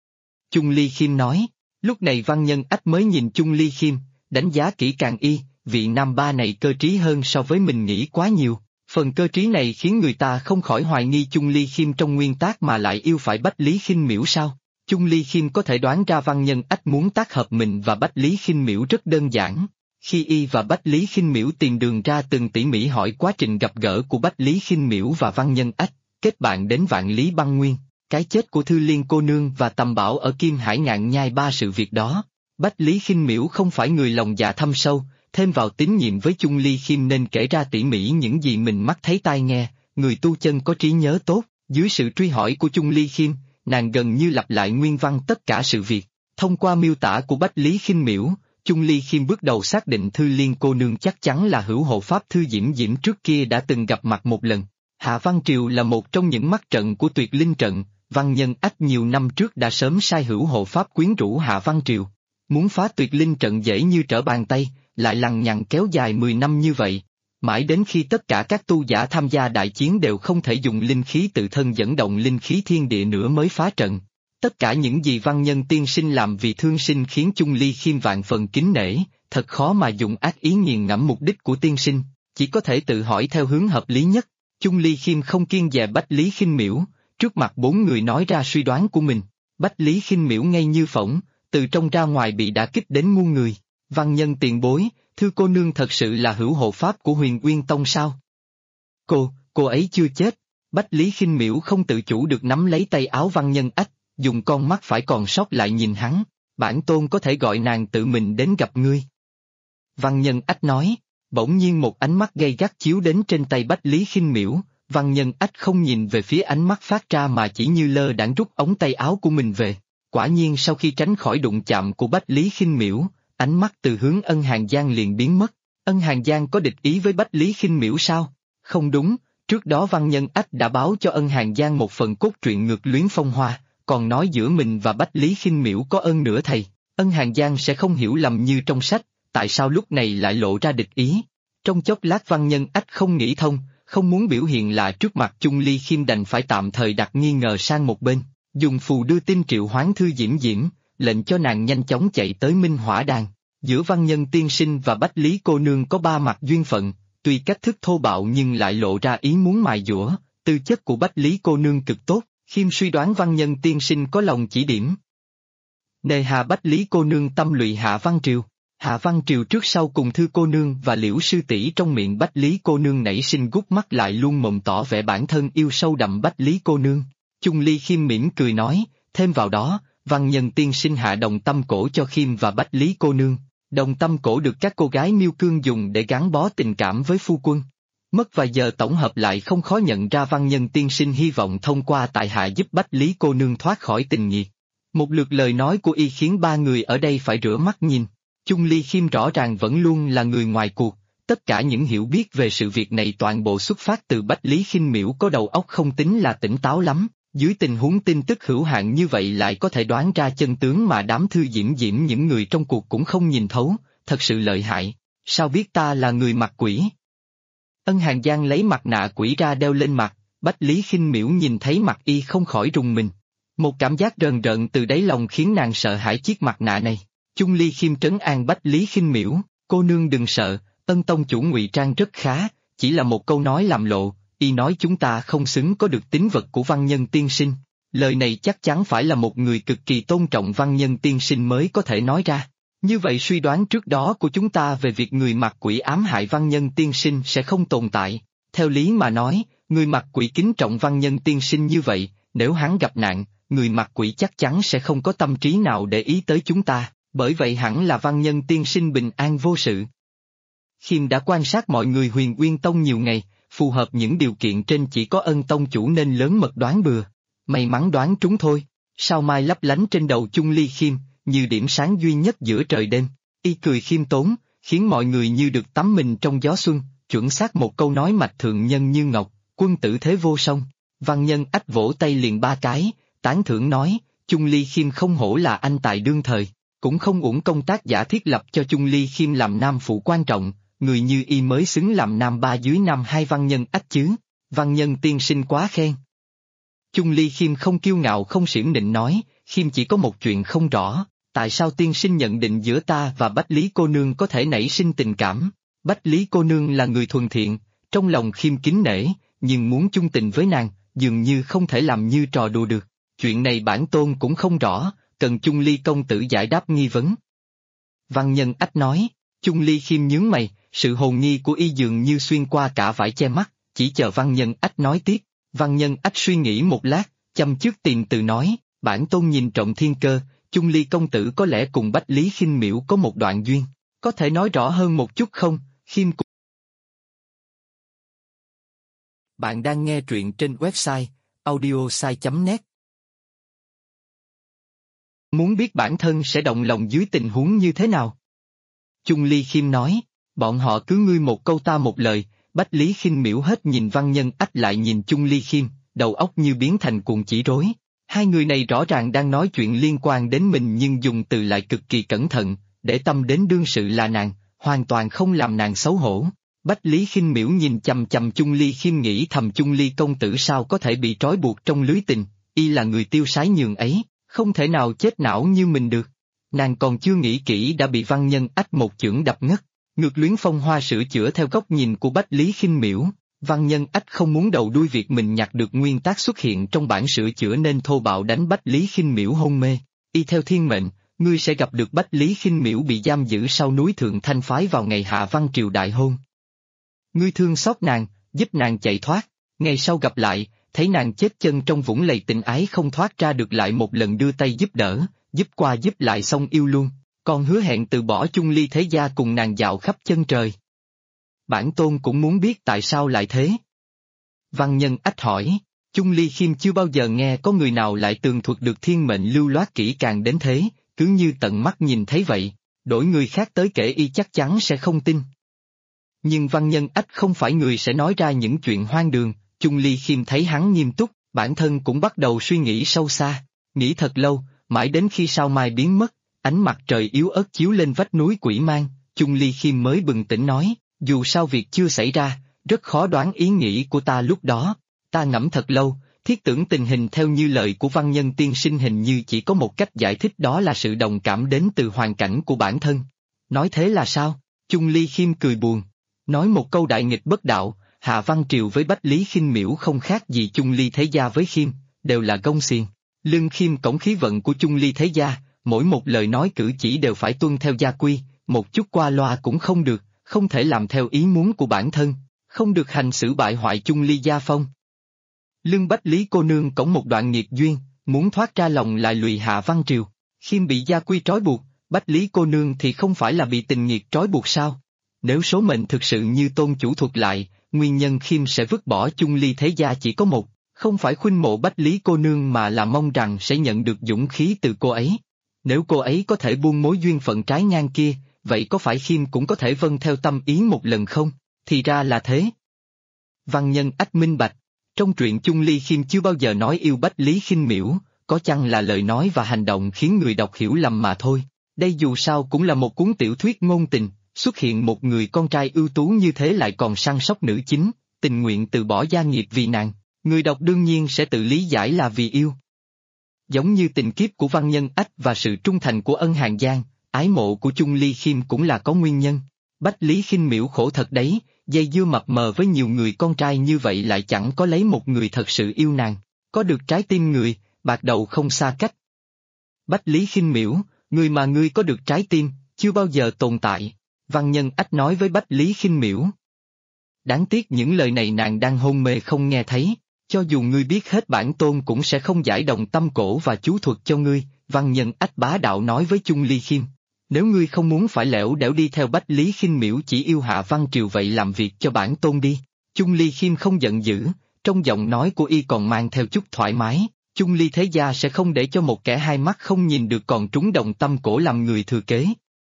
S1: Chung Ly Khiêm nói, lúc này Văn Nhân ách mới nhìn Chung Ly Khiêm, đánh giá kỹ càng y, vị nam ba này cơ trí hơn so với mình nghĩ quá nhiều. Phần cơ trí này khiến người ta không khỏi hoài nghi Chung Ly Khiêm trong nguyên tác mà lại yêu phải Bách Lý Khinh Miễu sao? Chung Ly Khiêm có thể đoán ra Văn Nhân ách muốn tác hợp mình và Bách Lý Khinh Miễu rất đơn giản. Khi y và Bách Lý Khinh Miễu tìm đường ra từng tỉ mỉ hỏi quá trình gặp gỡ của Bách Lý Khinh Miễu và Văn Nhân ách, kết bạn đến Vạn Lý Băng Nguyên, cái chết của Thư Liên cô nương và Tầm Bảo ở Kim Hải Ngạn Nhai ba sự việc đó. Bách Lý Khinh Miễu không phải người lòng dạ thâm sâu, thêm vào tín nhiệm với Chung Ly Khiêm nên kể ra tỉ mỉ những gì mình mắt thấy tai nghe, người tu chân có trí nhớ tốt, dưới sự truy hỏi của Chung Ly Khiêm, nàng gần như lặp lại nguyên văn tất cả sự việc. Thông qua miêu tả của Bách Lý Khinh Miễu, Chung Ly Khiêm bước đầu xác định Thư Liên cô nương chắc chắn là hữu hộ pháp Thư Diễm Diễm trước kia đã từng gặp mặt một lần. Hạ Văn Triều là một trong những mắt trận của Tuyệt Linh trận, Văn Nhân ách nhiều năm trước đã sớm sai hữu hộ pháp quyến rũ Hạ Văn Triều. Muốn phá Tuyệt Linh trận dễ như trở bàn tay, lại lằng nhằng kéo dài 10 năm như vậy. Mãi đến khi tất cả các tu giả tham gia đại chiến đều không thể dùng linh khí tự thân dẫn động linh khí thiên địa nữa mới phá trận. Tất cả những gì Văn Nhân tiên sinh làm vì thương sinh khiến Chung Ly Khiêm vạn phần kính nể, thật khó mà dùng ác ý nghiền ngẫm mục đích của tiên sinh, chỉ có thể tự hỏi theo hướng hợp lý nhất. Chung Ly Khiêm không kiêng dè Bách Lý Khinh Miễu, trước mặt bốn người nói ra suy đoán của mình. Bách Lý Khinh Miễu ngay như phỏng, từ trong ra ngoài bị đả kích đến ngu người. Văn Nhân tiền bối, Thư cô nương thật sự là hữu hộ pháp của Huyền Nguyên Tông sao? Cô ấy chưa chết. Bách Lý Khinh Miễu không tự chủ được nắm lấy tay áo Văn Nhân ách, dùng con mắt phải còn sót lại nhìn hắn, bản tôn có thể gọi nàng tự mình đến gặp ngươi. Văn Nhân ách nói, bỗng nhiên một ánh mắt gay gắt chiếu đến trên tay Bách Lý Khinh Miễu, Văn Nhân ách không nhìn về phía ánh mắt phát ra mà chỉ như lơ đãng rút ống tay áo của mình về. Quả nhiên sau khi tránh khỏi đụng chạm của Bách Lý Khinh Miễu, ánh mắt từ hướng Ân Hàn Giang liền biến mất. Ân Hàn Giang có địch ý với Bách Lý Khinh Miễu sao? Không đúng, trước đó Văn Nhân Ách đã báo cho Ân Hàn Giang một phần cốt truyện ngược luyến phong hoa, còn nói giữa mình và Bách Lý Khinh Miễu có ơn nửa thầy, Ân Hàn Giang sẽ không hiểu lầm như trong sách, tại sao lúc này lại lộ ra địch ý. Trong chốc lát Văn Nhân Ách không nghĩ thông, không muốn biểu hiện là trước mặt Chung Ly Khiêm đành phải tạm thời đặt nghi ngờ sang một bên, dùng phù đưa tin triệu hoán Thư Diễm Diễm, lệnh cho nàng nhanh chóng chạy tới Minh Hỏa Đàn. Giữa Văn Nhân tiên sinh và Bách Lý cô nương có ba mặt duyên phận, tuy cách thức thô bạo nhưng lại lộ ra ý muốn mài dũa, tư chất của Bách Lý cô nương cực tốt, Khiêm suy đoán Văn Nhân tiên sinh có lòng chỉ điểm. Nề hà Bách Lý cô nương tâm lụy Hạ Văn Triều. Hạ Văn Triều trước sau cùng Thư cô nương và Liễu sư tỷ trong miệng Bách Lý cô nương nảy sinh gút mắt lại luôn mồm tỏ vẻ bản thân yêu sâu đậm Bách Lý cô nương. Chung Ly Khiêm mỉm cười nói, thêm vào đó, Văn Nhân tiên sinh hạ đồng tâm cổ cho Khiêm và Bách Lý cô nương. Đồng tâm cổ được các cô gái miêu cương dùng để gắn bó tình cảm với phu quân. Mất vài giờ tổng hợp lại không khó nhận ra Văn Nhân tiên sinh hy vọng thông qua tại hạ giúp Bách Lý cô nương thoát khỏi tình nghiệt. Một lượt lời nói của y khiến ba người ở đây phải rửa mắt nhìn. Chung Ly Khiêm rõ ràng vẫn luôn là người ngoài cuộc, tất cả những hiểu biết về sự việc này toàn bộ xuất phát từ Bách Lý Khinh Miễu có đầu óc không tính là tỉnh táo lắm, dưới tình huống tin tức hữu hạn như vậy lại có thể đoán ra chân tướng mà đám Thư Diễm Diễm những người trong cuộc cũng không nhìn thấu, thật sự lợi hại, sao biết ta là người mặt quỷ? Ân Hàn Giang lấy mặt nạ quỷ ra đeo lên mặt, Bách Lý Khinh Miễu nhìn thấy mặt y không khỏi rùng mình. Một cảm giác rờn rợn từ đáy lòng khiến nàng sợ hãi chiếc mặt nạ này. Chung Ly Khiêm trấn an Bách Lý Khinh Miễu, cô nương đừng sợ, Ân tông chủ ngụy trang rất khá, chỉ là một câu nói làm lộ, y nói chúng ta không xứng có được tín vật của Văn Nhân tiên sinh. Lời này chắc chắn phải là một người cực kỳ tôn trọng Văn Nhân tiên sinh mới có thể nói ra. Như vậy suy đoán trước đó của chúng ta về việc người mặt quỷ ám hại Văn Nhân tiên sinh sẽ không tồn tại. Theo lý mà nói, người mặt quỷ kính trọng Văn Nhân tiên sinh như vậy, nếu hắn gặp nạn, người mặt quỷ chắc chắn sẽ không có tâm trí nào để ý tới chúng ta, bởi vậy hẳn là Văn Nhân tiên sinh bình an vô sự. Khiêm đã quan sát mọi người Huyền Uyên Tông nhiều ngày, phù hợp những điều kiện trên chỉ có Ân tông chủ nên lớn mật đoán bừa. May mắn đoán trúng thôi, sao mai lấp lánh trên đầu Chung Ly Khiêm, như điểm sáng duy nhất giữa trời đêm. Y cười khiêm tốn, khiến mọi người như được tắm mình trong gió xuân, chuẩn xác một câu nói mạch thượng nhân như ngọc, quân tử thế vô song. Văn Nhân Ách vỗ tay liền ba cái, tán thưởng nói, Chung Ly Khiêm không hổ là anh tài đương thời, cũng không uổng công tác giả thiết lập cho Chung Ly Khiêm làm nam phụ quan trọng, người như y mới xứng làm nam ba dưới nam hai. Văn Nhân Ách chứ, Văn Nhân tiên sinh quá khen. Chung Ly Khiêm không kiêu ngạo không xiển nịnh nói, Khiêm chỉ có một chuyện không rõ, tại sao tiên sinh nhận định giữa ta và Bách Lý cô nương có thể nảy sinh tình cảm? Bách Lý cô nương là người thuần thiện, trong lòng Khiêm kính nể, nhưng muốn chung tình với nàng, dường như không thể làm như trò đùa được. Chuyện này bản tôn cũng không rõ, cần Chung Ly công tử giải đáp nghi vấn. Văn Nhân Ách nói, Chung Ly Khiêm nhướng mày, sự hồn nghi của y dường như xuyên qua cả vải che mắt, chỉ chờ Văn Nhân Ách nói tiếp. Văn Nhân Ách suy nghĩ một lát, chăm trước tìm từ nói, bản tôn nhìn trọng thiên cơ, Chung Ly công tử có lẽ cùng Bách Lý Khinh Miễu có một đoạn duyên, có thể nói rõ hơn một chút không? Khiêm cũng... Bạn đang nghe truyện trên website audiosai.net. Muốn biết bản thân sẽ động lòng dưới tình huống như thế nào? Chung Ly Khiêm nói, bọn họ cứ ngươi một câu ta một lời. Bách Lý Khinh Miễu hết nhìn Văn Nhân Ách lại nhìn Chung Ly Khiêm, đầu óc như biến thành cuồng chỉ rối. Hai người này rõ ràng đang nói chuyện liên quan đến mình nhưng dùng từ lại cực kỳ cẩn thận, để tâm đến đương sự là nàng, hoàn toàn không làm nàng xấu hổ. Bách Lý Khinh Miễu nhìn chằm chằm Chung Ly Khiêm nghĩ thầm Chung Ly công tử sao có thể bị trói buộc trong lưới tình, y là người tiêu sái nhường ấy, không thể nào chết não như mình được. Nàng còn chưa nghĩ kỹ đã bị Văn Nhân Ách một chưởng đập ngất. Ngược luyến phong hoa sửa chữa theo góc nhìn của Bách Lý Khinh Miễu, Văn Nhân Ách không muốn đầu đuôi việc mình nhặt được nguyên tác xuất hiện trong bản sửa chữa nên thô bạo đánh Bách Lý Khinh Miễu hôn mê. Y theo thiên mệnh, ngươi sẽ gặp được Bách Lý Khinh Miễu bị giam giữ sau núi Thượng Thanh phái vào ngày Hạ Văn Triều đại hôn. Ngươi thương xót nàng, giúp nàng chạy thoát, ngày sau gặp lại, thấy nàng chết chân trong vũng lầy tình ái không thoát ra được lại một lần đưa tay giúp đỡ, giúp qua giúp lại xong yêu luôn. Con hứa hẹn từ bỏ Chung Ly thế gia cùng nàng dạo khắp chân trời. Bản tôn cũng muốn biết tại sao lại thế. Văn Nhân Ách hỏi, Chung Ly Khiêm chưa bao giờ nghe có người nào lại tường thuật được thiên mệnh lưu loát kỹ càng đến thế, cứ như tận mắt nhìn thấy vậy, đổi người khác tới kể y chắc chắn sẽ không tin. Nhưng Văn Nhân Ách không phải người sẽ nói ra những chuyện hoang đường. Chung Ly Khiêm thấy hắn nghiêm túc, bản thân cũng bắt đầu suy nghĩ sâu xa, nghĩ thật lâu, mãi đến khi sao mai biến mất, ánh mặt trời yếu ớt chiếu lên vách núi Quỷ Mang, Chung Ly Khiêm mới bừng tỉnh nói, dù sao việc chưa xảy ra, rất khó đoán ý nghĩ của ta lúc đó. Ta ngẫm thật lâu, thiết tưởng tình hình theo như lời của văn nhân tiên sinh hình như chỉ có một cách giải thích, đó là sự đồng cảm đến từ hoàn cảnh của bản thân. Nói thế là sao? Chung Ly Khiêm cười buồn, nói một câu đại nghịch bất đạo. Hạ Văn Triều với Bách Lý Khinh Miễu không khác gì Chung Ly Thế Gia với Khiêm, đều là gông xiềng. Lương Khiêm cổng khí vận của Chung Ly Thế Gia, mỗi một lời nói cử chỉ đều phải tuân theo gia quy, một chút qua loa cũng không được, không thể làm theo ý muốn của bản thân, không được hành xử bại hoại Chung Ly gia phong. Lương Bách Lý cô nương cổng một đoạn nghiệt duyên, muốn thoát ra lòng lại lụy Hạ Văn Triều. Khiêm bị gia quy trói buộc, Bách Lý cô nương thì không phải là bị tình nghiệt trói buộc sao? Nếu số mệnh thực sự như tôn chủ thuật lại, nguyên nhân Khiêm sẽ vứt bỏ Chung Ly Thế Gia chỉ có một, không phải khuynh mộ Bách Lý cô nương mà là mong rằng sẽ nhận được dũng khí từ cô ấy. Nếu cô ấy có thể buông mối duyên phận trái ngang kia, vậy có phải Khiêm cũng có thể vâng theo tâm ý một lần không? Thì ra là thế. Văn Nhân Ách minh bạch, trong truyện Chung Ly Khiêm chưa bao giờ nói yêu Bách Lý Khinh Miễu, có chăng là lời nói và hành động khiến người đọc hiểu lầm mà thôi. Đây dù sao cũng là một cuốn tiểu thuyết ngôn tình, xuất hiện một người con trai ưu tú như thế lại còn săn sóc nữ chính, tình nguyện từ bỏ gia nghiệp vì nàng, người đọc đương nhiên sẽ tự lý giải là vì yêu. Giống như tình kiếp của Văn Nhân Ách và sự trung thành của Ân Hàn Giang, ái mộ của Chung Ly Khiêm cũng là có nguyên nhân. Bách Lý Khinh Miễu khổ thật đấy, dây dưa mập mờ với nhiều người con trai như vậy lại chẳng có lấy một người thật sự yêu nàng, có được trái tim người, bạc đầu không xa cách. Bách Lý Khinh Miễu, người mà ngươi có được trái tim, chưa bao giờ tồn tại, Văn Nhân Ách nói với Bách Lý Khinh Miễu. Đáng tiếc những lời này nàng đang hôn mê không nghe thấy, cho dù ngươi biết hết bản tôn cũng sẽ không giải động tâm cổ và chú thuật cho ngươi, Văn Nhân Ách bá đạo nói với Chung Ly Khiêm. Nếu ngươi không muốn phải lẻo đẻo đi theo Bách Lý Khinh Miễu chỉ yêu Hạ Văn Triều vậy làm việc cho bản tôn đi. Chung Ly Khiêm không giận dữ, trong giọng nói của y còn mang theo chút thoải mái, Chung Ly Thế Gia sẽ không để cho một kẻ hai mắt không nhìn được còn trúng động tâm cổ làm người thừa kế.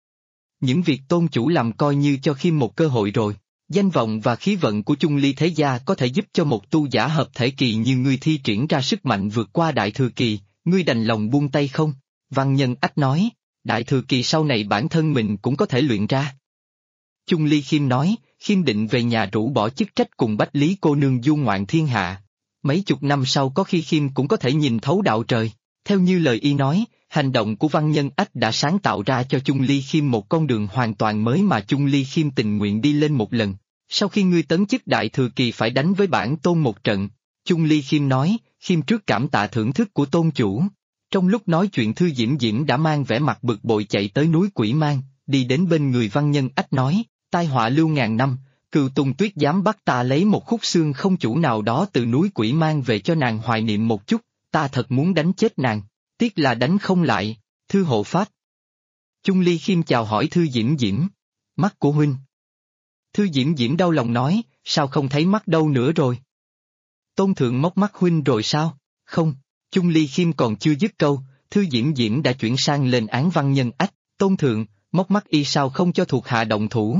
S1: Những việc tôn chủ làm coi như cho Khiêm một cơ hội rồi, danh vọng và khí vận của Chung Ly Thế Gia có thể giúp cho một tu giả hợp thể kỳ như ngươi thi triển ra sức mạnh vượt qua đại thừa kỳ, ngươi đành lòng buông tay không? Văn Nhân Ách nói. Đại thừa kỳ sau này bản thân mình cũng có thể luyện ra. Chung Ly Khiêm nói, Khiêm định về nhà rũ bỏ chức trách cùng Bách Lý cô nương du ngoạn thiên hạ. Mấy chục năm sau có khi Khiêm cũng có thể nhìn thấu đạo trời. Theo như lời y nói, hành động của Văn Nhân Ách đã sáng tạo ra cho Chung Ly Khiêm một con đường hoàn toàn mới mà Chung Ly Khiêm tình nguyện đi lên một lần. Sau khi ngươi tấn chức đại thừa kỳ phải đánh với bản tôn một trận. Chung Ly Khiêm nói, Khiêm trước cảm tạ thưởng thức của tôn chủ. Trong lúc nói chuyện Thư Diễm Diễm đã mang vẻ mặt bực bội chạy tới núi Quỷ Mang, đi đến bên người Văn Nhân Ách nói, tai họa lưu ngàn năm, Cừu Tùng Tuyết dám bắt ta lấy một khúc xương không chủ nào đó từ núi Quỷ Mang về cho nàng hoài niệm một chút, ta thật muốn đánh chết nàng, tiếc là đánh không lại, Thư hộ pháp. Chung Ly Khiêm chào hỏi Thư Diễm Diễm, mắt của huynh. Thư Diễm Diễm đau lòng nói, sao không thấy mắt đâu nữa rồi? Tôn thượng móc mắt huynh rồi sao? Không. Chung Ly Khiêm còn chưa dứt câu, Thư Diễm Diễm đã chuyển sang lên án Văn Nhân Ách, tôn thượng, móc mắt y sao không cho thuộc hạ động thủ.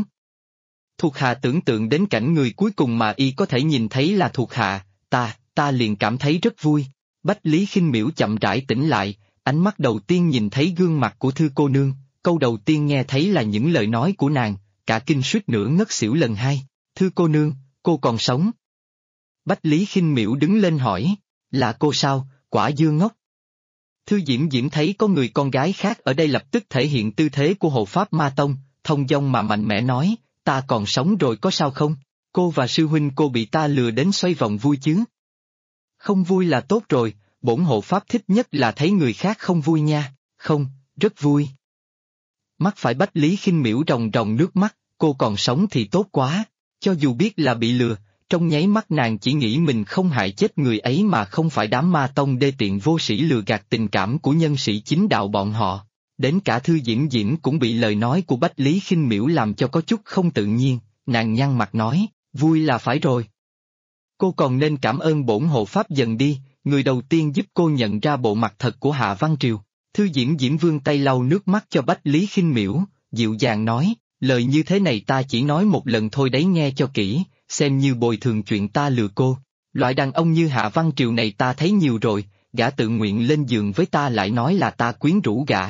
S1: Thuộc hạ tưởng tượng đến cảnh người cuối cùng mà y có thể nhìn thấy là thuộc hạ, ta liền cảm thấy rất vui. Bách Lý Khinh Miễu chậm rãi tỉnh lại, ánh mắt đầu tiên nhìn thấy gương mặt của Thư cô nương, câu đầu tiên nghe thấy là những lời nói của nàng, cả kinh suýt nữa ngất xỉu lần hai, Thư cô nương, cô còn sống. Bách Lý Khinh Miễu đứng lên hỏi, là cô sao? Quả dưa ngốc. Thư Diễm Diễm thấy có người con gái khác ở đây lập tức thể hiện tư thế của hộ pháp Ma Tông, thông dong mà mạnh mẽ nói, ta còn sống rồi có sao không? Cô và sư huynh cô bị ta lừa đến xoay vòng vui chứ? Không vui là tốt rồi, bổn hộ pháp thích nhất là thấy người khác không vui nha, không, rất vui. Mắt phải Bách Lý Khinh Miễu ròng ròng nước mắt, cô còn sống thì tốt quá, cho dù biết là bị lừa. Trong nháy mắt nàng chỉ nghĩ mình không hại chết người ấy mà không phải đám Ma Tông đê tiện vô sĩ lừa gạt tình cảm của nhân sĩ chính đạo bọn họ. Đến cả Thư Diễm Diễm cũng bị lời nói của Bách Lý Khinh Miễu làm cho có chút không tự nhiên, nàng nhăn mặt nói, vui là phải rồi. Cô còn nên cảm ơn bổn hộ pháp dần đi, người đầu tiên giúp cô nhận ra bộ mặt thật của Hạ Văn Triều. Thư Diễm Diễm vươn tay lau nước mắt cho Bách Lý Khinh Miễu, dịu dàng nói, Lời như thế này ta chỉ nói một lần thôi đấy, nghe cho kỹ, xem như bồi thường chuyện ta lừa cô. Loại đàn ông như Hạ Văn Triều này ta thấy nhiều rồi, gã tự nguyện lên giường với ta lại nói là ta quyến rũ gã.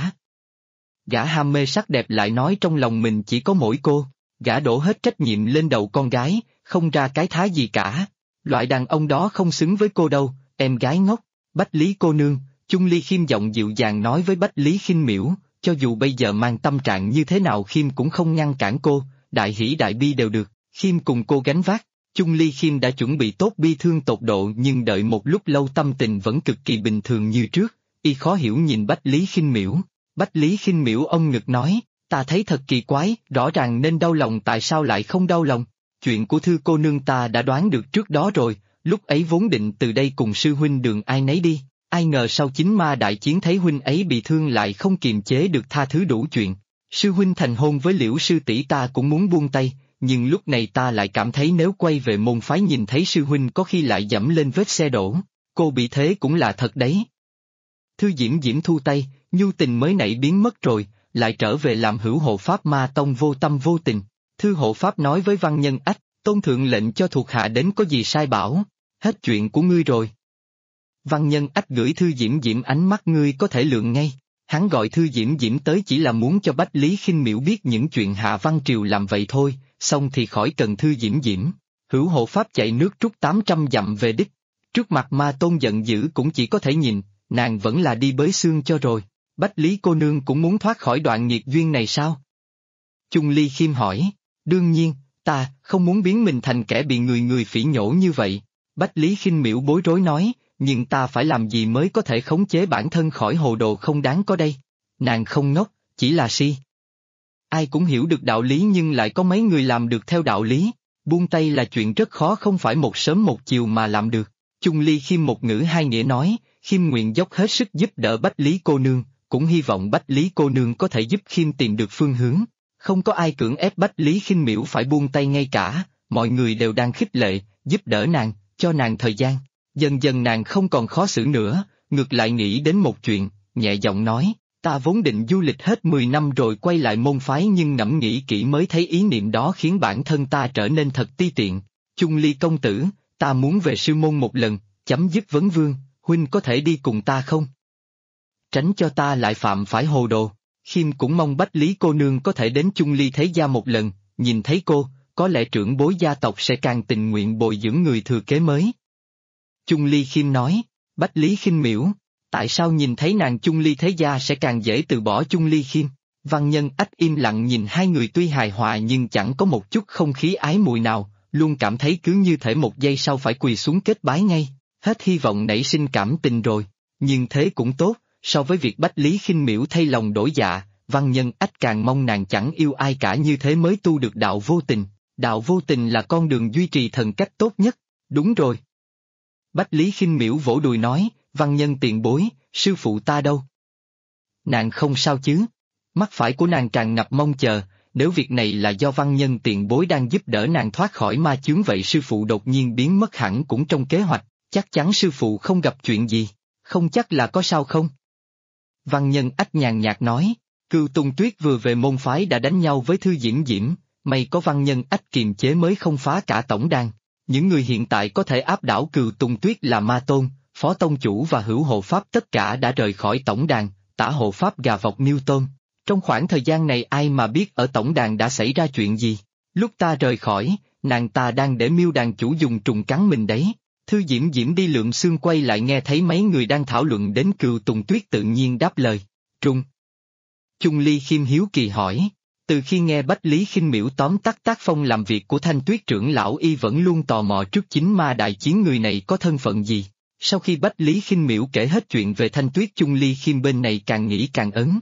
S1: Gã ham mê sắc đẹp lại nói trong lòng mình chỉ có mỗi cô, gã đổ hết trách nhiệm lên đầu con gái, không ra cái thá gì cả. Loại đàn ông đó không xứng với cô đâu, em gái ngốc. Bách Lý cô nương, Chung Ly Khiêm giọng dịu dàng nói với Bách Lý Khinh Miễu, cho dù bây giờ mang tâm trạng như thế nào Khiêm cũng không ngăn cản cô, đại hỷ đại bi đều được, Khiêm cùng cô gánh vác. Chung Ly Khiêm đã chuẩn bị tốt bi thương tột độ nhưng đợi một lúc lâu tâm tình vẫn cực kỳ bình thường như trước, y khó hiểu nhìn Bách Lý Khinh Miễu. Bách Lý Khinh Miễu ông ngực nói, ta thấy thật kỳ quái, rõ ràng nên đau lòng tại sao lại không đau lòng. Chuyện của Thư cô nương ta đã đoán được trước đó rồi, lúc ấy vốn định từ đây cùng sư huynh đường ai nấy đi, ai ngờ sau chính ma đại chiến thấy huynh ấy bị thương lại không kiềm chế được tha thứ đủ chuyện. Sư huynh thành hôn với Liễu sư tỷ ta cũng muốn buông tay, nhưng lúc này ta lại cảm thấy nếu quay về môn phái nhìn thấy sư huynh có khi lại dẫm lên vết xe đổ, cô bị thế cũng là thật đấy. Thư Diễm Diễm thu tay, nhu tình mới nãy biến mất rồi, lại trở về làm hữu hộ pháp ma tông vô tâm vô tình. Thư hộ pháp nói với Văn Nhân Ách, tôn thượng lệnh cho thuộc hạ đến có gì sai bảo, hết chuyện của ngươi rồi. Văn Nhân Ách gửi Thư Diễm Diễm ánh mắt ngươi có thể lượng ngay, hắn gọi Thư Diễm Diễm tới chỉ là muốn cho Bách Lý Khinh Miễu biết những chuyện Hạ Văn Triều làm vậy thôi, xong thì khỏi cần Thư Diễm Diễm. Hữu hộ pháp chạy nước rút 800 dặm về đích, trước mặt ma tôn giận dữ cũng chỉ có thể nhìn, nàng vẫn là đi bới xương cho rồi. Bách Lý cô nương cũng muốn thoát khỏi đoạn nghiệt duyên này sao? Chung Ly Khiêm hỏi, đương nhiên, ta không muốn biến mình thành kẻ bị người người phỉ nhổ như vậy. Bách Lý Khinh Miễu bối rối nói, nhưng ta phải làm gì mới có thể khống chế bản thân khỏi hồ đồ không đáng có đây? Nàng không ngốc, chỉ là si. Ai cũng hiểu được đạo lý nhưng lại có mấy người làm được theo đạo lý. Buông tay là chuyện rất khó không phải một sớm một chiều mà làm được. Chung Ly Khiêm một ngữ hai nghĩa nói, Khiêm nguyện dốc hết sức giúp đỡ Bách Lý cô nương, cũng hy vọng Bách Lý cô nương có thể giúp Khiêm tìm được phương hướng. Không có ai cưỡng ép Bách Lý Khinh Miễu phải buông tay ngay cả, mọi người đều đang khích lệ, giúp đỡ nàng, cho nàng thời gian. Dần dần nàng không còn khó xử nữa, ngược lại nghĩ đến một chuyện, nhẹ giọng nói, ta vốn định du lịch hết 10 năm rồi quay lại môn phái nhưng ngẫm nghĩ kỹ mới thấy ý niệm đó khiến bản thân ta trở nên thật ti tiện. Chung Ly công tử, ta muốn về sư môn một lần, chấm dứt vấn vương, huynh có thể đi cùng ta không? Tránh cho ta lại phạm phải hồ đồ. Khiêm cũng mong Bách Lý cô nương có thể đến Chung Ly thế gia một lần, nhìn thấy cô, có lẽ trưởng bối gia tộc sẽ càng tình nguyện bồi dưỡng người thừa kế mới. Chung Ly Khiêm nói, Bách Lý Khinh Miễu, tại sao nhìn thấy nàng Chung Ly thế gia sẽ càng dễ từ bỏ Chung Ly Khiêm? Văn Nhân Ách im lặng nhìn hai người tuy hài hòa nhưng chẳng có một chút không khí ái mùi nào, luôn cảm thấy cứ như thể một giây sau phải quỳ xuống kết bái ngay, hết hy vọng nảy sinh cảm tình rồi, nhưng thế cũng tốt. So với việc Bách Lý Khinh Miễu thay lòng đổi dạ, Văn Nhân Ách càng mong nàng chẳng yêu ai cả như thế mới tu được đạo vô tình. Đạo vô tình là con đường duy trì thần cách tốt nhất, đúng rồi. Bách Lý Khinh Miễu vỗ đùi nói, Văn Nhân tiền bối, sư phụ ta đâu? Nàng không sao chứ? Mắt phải của nàng tràn ngập mong chờ, nếu việc này là do Văn Nhân tiền bối đang giúp đỡ nàng thoát khỏi ma chướng vậy sư phụ đột nhiên biến mất hẳn cũng trong kế hoạch, chắc chắn sư phụ không gặp chuyện gì, không chắc là có sao không? Văn Nhân Ách nhàn nhạt nói, Cừu Tùng Tuyết vừa về môn phái đã đánh nhau với Thư Diễm Diễm, may có Văn Nhân Ách kiềm chế mới không phá cả tổng đàn. Những người hiện tại có thể áp đảo Cừu Tùng Tuyết là Ma Tôn, Phó Tông Chủ và Hữu Hộ Pháp tất cả đã rời khỏi tổng đàn, Tả Hộ Pháp gà vọc Newton. Trong khoảng thời gian này ai mà biết ở tổng đàn đã xảy ra chuyện gì? Lúc ta rời khỏi, nàng ta đang để Miêu đàn chủ dùng trùng cắn mình đấy. Thư Diễm Diễm đi lượm xương quay lại nghe thấy mấy người đang thảo luận đến Cừu Tùng Tuyết tự nhiên đáp lời. Trùng. Chung Ly Khiêm hiếu kỳ hỏi. Từ khi nghe Bách Lý Khinh Miễu tóm tắt tác phong làm việc của Thanh Tuyết trưởng lão y vẫn luôn tò mò trước chính ma đại chiến người này có thân phận gì. Sau khi Bách Lý Khinh Miễu kể hết chuyện về Thanh Tuyết Chung Ly Khiêm bên này càng nghĩ càng ấn.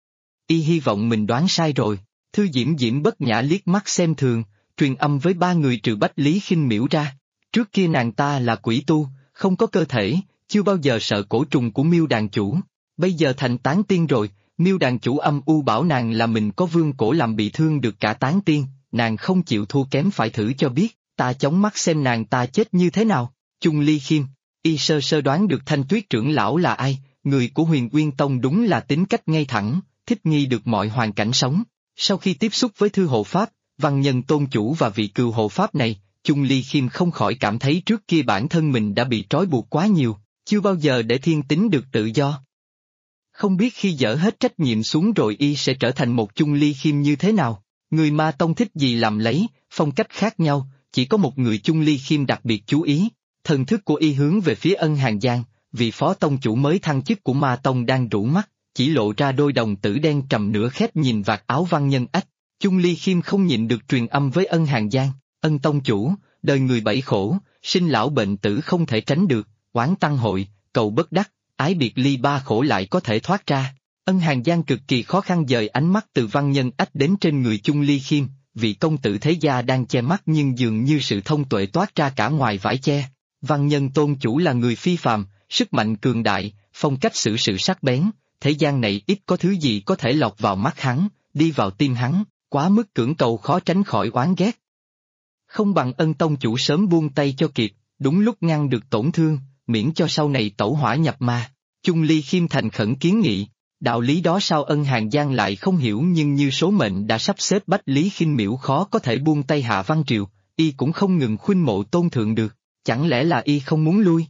S1: Y hy vọng mình đoán sai rồi. Thư Diễm Diễm bất nhã liếc mắt xem thường, truyền âm với ba người trừ Bách Lý Khinh Miễu ra. Trước kia nàng ta là quỷ tu, không có cơ thể, chưa bao giờ sợ cổ trùng của Miêu đàn chủ. Bây giờ thành tán tiên rồi, Miêu đàn chủ âm u bảo nàng là mình có vương cổ làm bị thương được cả tán tiên, nàng không chịu thua kém phải thử cho biết, ta chóng mắt xem nàng ta chết như thế nào. Chung Ly Khiêm, y sơ sơ đoán được Thanh Tuyết trưởng lão là ai, người của Huyền Uyên Tông đúng là tính cách ngay thẳng, thích nghi được mọi hoàn cảnh sống. Sau khi tiếp xúc với thư hộ pháp, văn nhân tôn chủ và vị cừu hộ pháp này, Chung Ly Khiêm không khỏi cảm thấy trước kia bản thân mình đã bị trói buộc quá nhiều, chưa bao giờ để thiên tính được tự do. Không biết khi dỡ hết trách nhiệm xuống rồi y sẽ trở thành một Chung Ly Khiêm như thế nào. Người Ma Tông thích gì làm lấy, phong cách khác nhau, chỉ có một người Chung Ly Khiêm đặc biệt chú ý. Thần thức của y hướng về phía Ân Hàn Giang, vị phó tông chủ mới thăng chức của Ma Tông đang rũ mắt, chỉ lộ ra đôi đồng tử đen trầm nửa khép nhìn vạt áo văn nhân ách. Chung Ly Khiêm không nhịn được truyền âm với Ân Hàn Giang, Ân tông chủ, đời người bảy khổ, sinh lão bệnh tử không thể tránh được, oán tăng hội, cầu bất đắc, ái biệt ly ba khổ lại có thể thoát ra. Ân Hàn Giang cực kỳ khó khăn dời ánh mắt từ văn nhân ách đến trên người Chung Ly Khiêm, vị công tử thế gia đang che mắt nhưng dường như sự thông tuệ toát ra cả ngoài vải che. Văn nhân tôn chủ là người phi phàm, sức mạnh cường đại, phong cách xử sự sắc bén, thế gian này ít có thứ gì có thể lọt vào mắt hắn, đi vào tim hắn, quá mức cưỡng cầu khó tránh khỏi oán ghét. Không bằng Ân tông chủ sớm buông tay cho kịp, đúng lúc ngăn được tổn thương, miễn cho sau này tẩu hỏa nhập ma. Chung Ly Khiêm thành khẩn kiến nghị, đạo lý đó sao Ân Hàn Giang lại không hiểu, nhưng như số mệnh đã sắp xếp Bách Lý Khinh Miễu khó có thể buông tay Hạ Văn Triều, y cũng không ngừng khuynh mộ tôn thượng được, chẳng lẽ là y không muốn lui?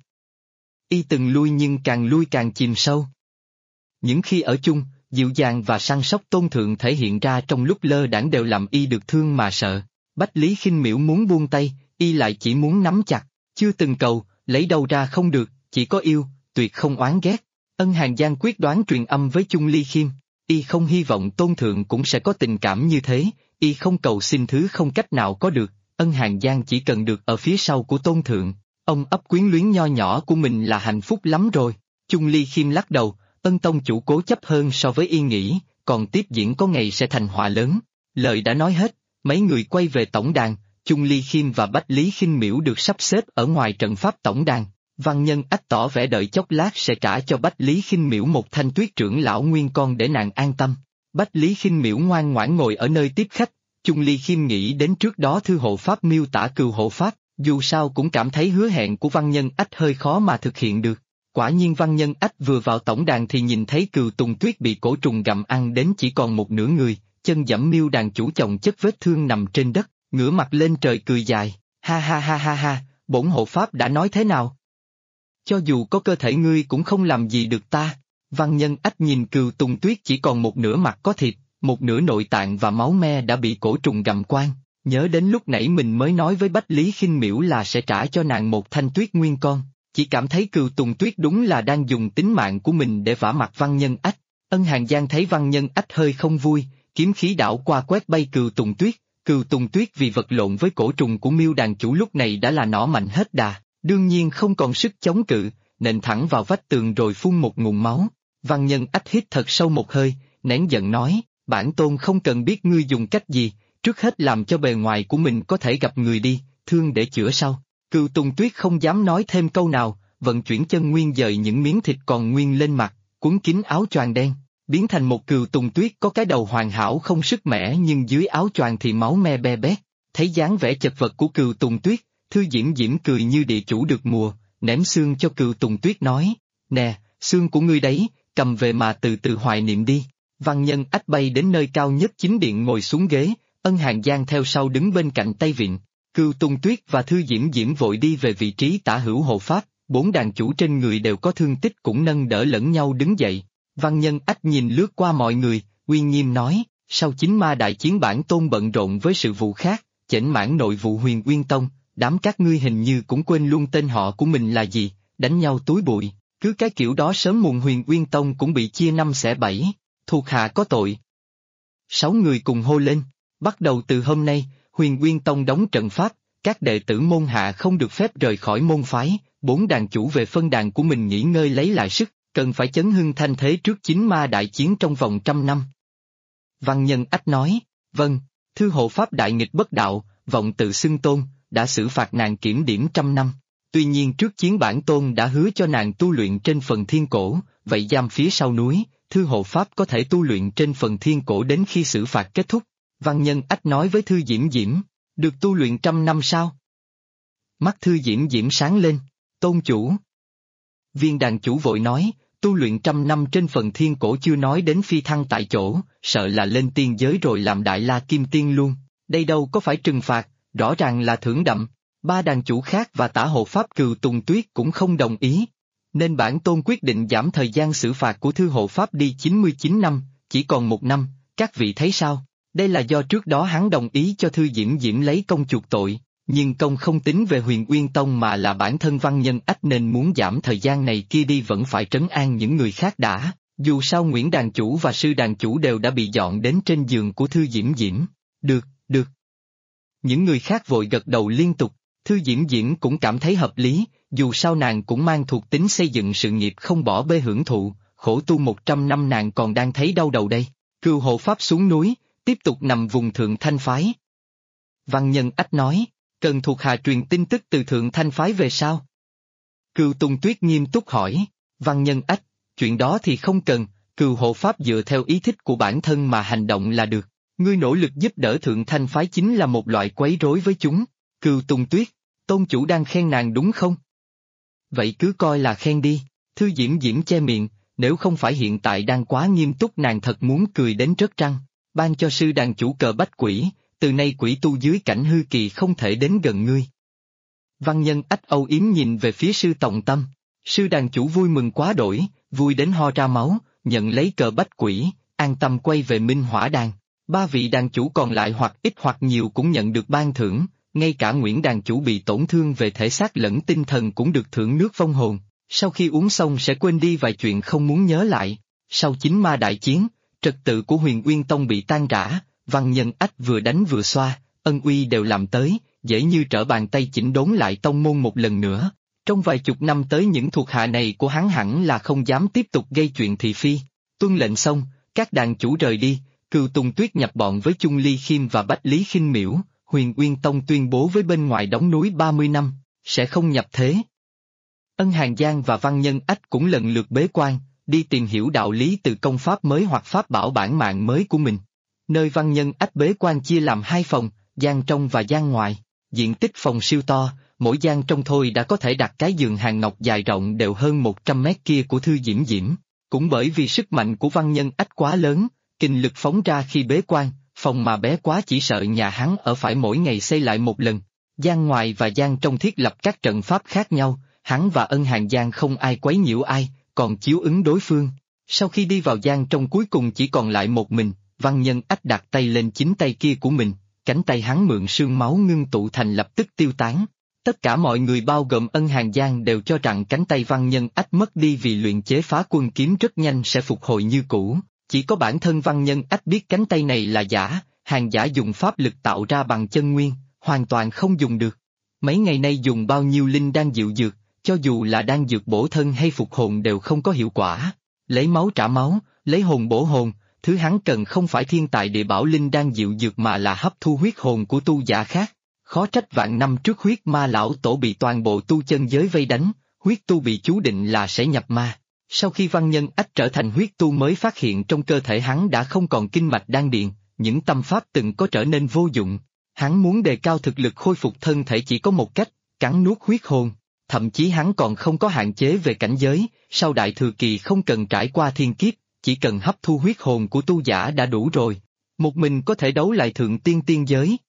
S1: Y từng lui nhưng càng lui càng chìm sâu. Những khi ở chung, dịu dàng và săn sóc tôn thượng thể hiện ra trong lúc lơ đãng đều làm y được thương mà sợ. Bách Lý Khinh Miễu muốn buông tay, y lại chỉ muốn nắm chặt, chưa từng cầu, lấy đâu ra không được, chỉ có yêu, tuyệt không oán ghét. Ân Hàn Giang quyết đoán truyền âm với Chung Ly Khiêm, y không hy vọng tôn thượng cũng sẽ có tình cảm như thế, y không cầu xin thứ không cách nào có được, Ân Hàn Giang chỉ cần được ở phía sau của tôn thượng, ông ấp quyến luyến nho nhỏ của mình là hạnh phúc lắm rồi. Chung Ly Khiêm lắc đầu, Ân tông chủ cố chấp hơn so với y nghĩ, còn tiếp diễn có ngày sẽ thành họa lớn. Lời đã nói hết, mấy người quay về tổng đàn, Chung Ly Khiêm và Bách Lý Khinh Miễu được sắp xếp ở ngoài trận pháp tổng đàn. Văn nhân ách tỏ vẻ đợi chốc lát sẽ trả cho Bách Lý Khinh Miễu một thanh tuyết trưởng lão nguyên con để nàng an tâm. Bách Lý Khinh Miễu ngoan ngoãn ngồi ở nơi tiếp khách, Chung Ly Khiêm nghĩ đến trước đó thư hộ pháp miêu tả cừu hộ pháp, dù sao cũng cảm thấy hứa hẹn của văn nhân ách hơi khó mà thực hiện được. Quả nhiên văn nhân ách vừa vào tổng đàn thì nhìn thấy cừu Tùng Tuyết bị cổ trùng gặm ăn đến chỉ còn một nửa người, chân dẫm miêu đàn chủ chồng chất vết thương nằm trên đất, ngửa mặt lên trời cười dài, ha ha ha ha ha, bổn hộ pháp đã nói thế nào? Cho dù có cơ thể ngươi cũng không làm gì được ta. Văn nhân ách nhìn cừu Tùng Tuyết chỉ còn một nửa mặt có thịt, một nửa nội tạng và máu me đã bị cổ trùng gặm quan, nhớ đến lúc nãy mình mới nói với Bách Lý Khinh Miễu là sẽ trả cho nàng một thanh tuyết nguyên con, chỉ cảm thấy cừu Tùng Tuyết đúng là đang dùng tính mạng của mình để vả mặt văn nhân ách. Ân Hàn Giang thấy văn nhân ách hơi không vui, kiếm khí đảo qua quét bay cừu Tùng Tuyết vì vật lộn với cổ trùng của miêu đàn chủ lúc này đã là nỏ mạnh hết đà. Đương nhiên không còn sức chống cự, nện thẳng vào vách tường rồi phun một ngụm máu. Văn nhân ách hít thật sâu một hơi, nén giận nói, bản tôn không cần biết ngươi dùng cách gì, trước hết làm cho bề ngoài của mình có thể gặp người đi, thương để chữa sau. Cừu Tùng Tuyết không dám nói thêm câu nào, vận chuyển chân nguyên dời những miếng thịt còn nguyên lên mặt, cuốn kín áo choàng đen, biến thành một Cừu Tùng Tuyết có cái đầu hoàn hảo không sức mẻ nhưng dưới áo choàng thì máu me be bét. Thấy dáng vẻ chật vật của Cừu Tùng Tuyết, Thư Diễm Diễm cười như địa chủ được mùa, ném xương cho Cừu Tùng Tuyết nói, nè, xương của ngươi đấy, cầm về mà từ từ hoài niệm đi. Văn nhân ách bay đến nơi cao nhất chính điện ngồi xuống ghế, Ân Hàn Giang theo sau đứng bên cạnh tay vịn. Cừu Tùng Tuyết và Thư Diễm Diễm vội đi về vị trí tả hữu hộ pháp, bốn đàn chủ trên người đều có thương tích cũng nâng đỡ lẫn nhau đứng dậy. Văn nhân ách nhìn lướt qua mọi người, uy nghiêm nói, sau chính ma đại chiến bản tôn bận rộn với sự vụ khác, chểnh mãn nội vụ Huyền Uyên Tông, đám các ngươi hình như cũng quên luôn tên họ của mình là gì, đánh nhau túi bụi, cứ cái kiểu đó sớm muộn Huyền Uyên Tông cũng bị chia năm xẻ bảy, thuộc hạ có tội. 6 người cùng hô lên, bắt đầu từ hôm nay, Huyền Uyên Tông đóng trận pháp, các đệ tử môn hạ không được phép rời khỏi môn phái, 4 đàn chủ về phân đàn của mình nghỉ ngơi lấy lại sức, cần phải chấn hưng thanh thế trước chính ma đại chiến trong vòng 100 năm. Văn nhân ách nói, vâng, thư hộ pháp đại nghịch bất đạo, vọng tự xưng tôn, đã xử phạt nàng kiểm điểm 100 năm. Tuy nhiên trước chiến bản tôn đã hứa cho nàng tu luyện trên phần thiên cổ, vậy giam phía sau núi, thư hộ pháp có thể tu luyện trên phần thiên cổ đến khi xử phạt kết thúc. Văn nhân ách nói với Thư Diễm Diễm, được tu luyện 100 năm sao? Mắt Thư Diễm Diễm sáng lên, tôn chủ. Viên đàn chủ vội nói, tu luyện trăm năm trên phần thiên cổ chưa nói đến phi thăng tại chỗ, sợ là lên tiên giới rồi làm đại la kim tiên luôn. Đây đâu có phải trừng phạt, rõ ràng là thưởng đậm. Ba đàn chủ khác và tả hộ pháp Cừu Tùng Tuyết cũng không đồng ý. Nên bản tôn quyết định giảm thời gian xử phạt của thư hộ pháp đi 99 năm, chỉ còn 1 năm, các vị thấy sao? Đây là do trước đó hắn đồng ý cho Thư Diễm Diễm lấy công chuộc tội, nhưng công không tính về Huyền Uyên Tông mà là bản thân Văn Nhân Ách nên muốn giảm thời gian này kia đi vẫn phải trấn an những người khác đã. Dù sao Nguyễn đàn chủ và sư đàn chủ đều đã bị dọn đến trên giường của Thư Diễm Diễm. Được, được. Những người khác vội gật đầu liên tục, Thư Diễm Diễm cũng cảm thấy hợp lý, dù sao nàng cũng mang thuộc tính xây dựng sự nghiệp không bỏ bê hưởng thụ, khổ tu 100 năm nàng còn đang thấy đau đầu đây. Cừu hộ pháp xuống núi, tiếp tục nằm vùng Thượng Thanh Phái. Văn Nhân Ách nói, cần thuộc hạ truyền tin tức từ Thượng Thanh Phái về sao? Cừu Tùng Tuyết nghiêm túc hỏi, Văn Nhân Ách, chuyện đó thì không cần, Cừu hộ pháp dựa theo ý thích của bản thân mà hành động là được. Ngươi nỗ lực giúp đỡ Thượng Thanh Phái chính là một loại quấy rối với chúng. Cừu Tùng Tuyết, tôn chủ đang khen nàng đúng không? Vậy cứ coi là khen đi. Thư Diễm Diễm che miệng, nếu không phải hiện tại đang quá nghiêm túc nàng thật muốn cười đến rớt răng. Ban cho sư đàn chủ cờ bách quỷ, từ nay quỷ tu dưới cảnh hư kỳ không thể đến gần ngươi. Văn Nhân Ách âu yếm nhìn về phía sư Tòng Tâm. Sư đàn chủ vui mừng quá đổi, vui đến ho ra máu, nhận lấy cờ bách quỷ, an tâm quay về Minh Hỏa Đàn. Ba vị đàn chủ còn lại hoặc ít hoặc nhiều cũng nhận được ban thưởng, ngay cả Nguyễn đàn chủ bị tổn thương về thể xác lẫn tinh thần cũng được thưởng nước vong hồn, sau khi uống xong sẽ quên đi vài chuyện không muốn nhớ lại. Sau 9 ma đại chiến, trật tự của Huyền Uyên Tông bị tan rã, Văn Nhân Ách vừa đánh vừa xoa, ân uy đều làm tới, dễ như trở bàn tay chỉnh đốn lại tông môn một lần nữa. Trong vài chục năm tới những thuộc hạ này của hắn hẳn là không dám tiếp tục gây chuyện thị phi. Tuân lệnh xong, các đàn chủ rời đi. Cừu Tùng Tuyết nhập bọn với Chung Ly Khiêm và Bách Lý Khinh Miễu, Huyền Uyên Tông tuyên bố với bên ngoài đóng núi 30 năm, sẽ không nhập thế. Ân Hàn Giang và Văn Nhân Ách cũng lần lượt bế quan, đi tìm hiểu đạo lý từ công pháp mới hoặc pháp bảo bản mạng mới của mình. Nơi Văn Nhân Ách bế quan chia làm 2 phòng, gian trong và gian ngoài, diện tích phòng siêu to, mỗi gian trong thôi đã có thể đặt cái giường hàng ngọc dài rộng đều hơn 100 mét kia của Thư Diễm Diễm. Cũng bởi vì sức mạnh của Văn Nhân Ách quá lớn, kinh lực phóng ra khi bế quan, phòng mà bé quá chỉ sợ nhà hắn ở phải mỗi ngày xây lại một lần. Gian ngoài và gian trong thiết lập các trận pháp khác nhau, hắn và Ân Hàn Giang không ai quấy nhiễu ai, còn chiếu ứng đối phương. Sau khi đi vào gian trong cuối cùng chỉ còn lại một mình, Văn Nhân Ách đặt tay lên chính tay kia của mình, cánh tay hắn mượn sương máu ngưng tụ thành lập tức tiêu tán. Tất cả mọi người bao gồm Ân Hàn Giang đều cho rằng cánh tay Văn Nhân Ách mất đi vì luyện chế phá quân kiếm rất nhanh sẽ phục hồi như cũ. Chỉ có bản thân Văn Nhân Ách biết cánh tay này là giả, hàng giả dùng pháp lực tạo ra bằng chân nguyên, hoàn toàn không dùng được. Mấy ngày nay dùng bao nhiêu linh đan dịu dược, cho dù là đan dược bổ thân hay phục hồn đều không có hiệu quả. Lấy máu trả máu, lấy hồn bổ hồn, thứ hắn cần không phải thiên tài địa bảo linh đan dịu dược mà là hấp thu huyết hồn của tu giả khác. Khó trách vạn năm trước huyết ma lão tổ bị toàn bộ tu chân giới vây đánh, huyết tu bị chú định là sẽ nhập ma. Sau khi Văn Nhân Ách trở thành huyết tu mới phát hiện trong cơ thể hắn đã không còn kinh mạch đan điền, những tâm pháp từng có trở nên vô dụng. Hắn muốn đề cao thực lực khôi phục thân thể chỉ có một cách, cắn nuốt huyết hồn. Thậm chí hắn còn không có hạn chế về cảnh giới, sau đại thừa kỳ không cần trải qua thiên kiếp, chỉ cần hấp thu huyết hồn của tu giả đã đủ rồi. Một mình có thể đấu lại thượng tiên tiên giới.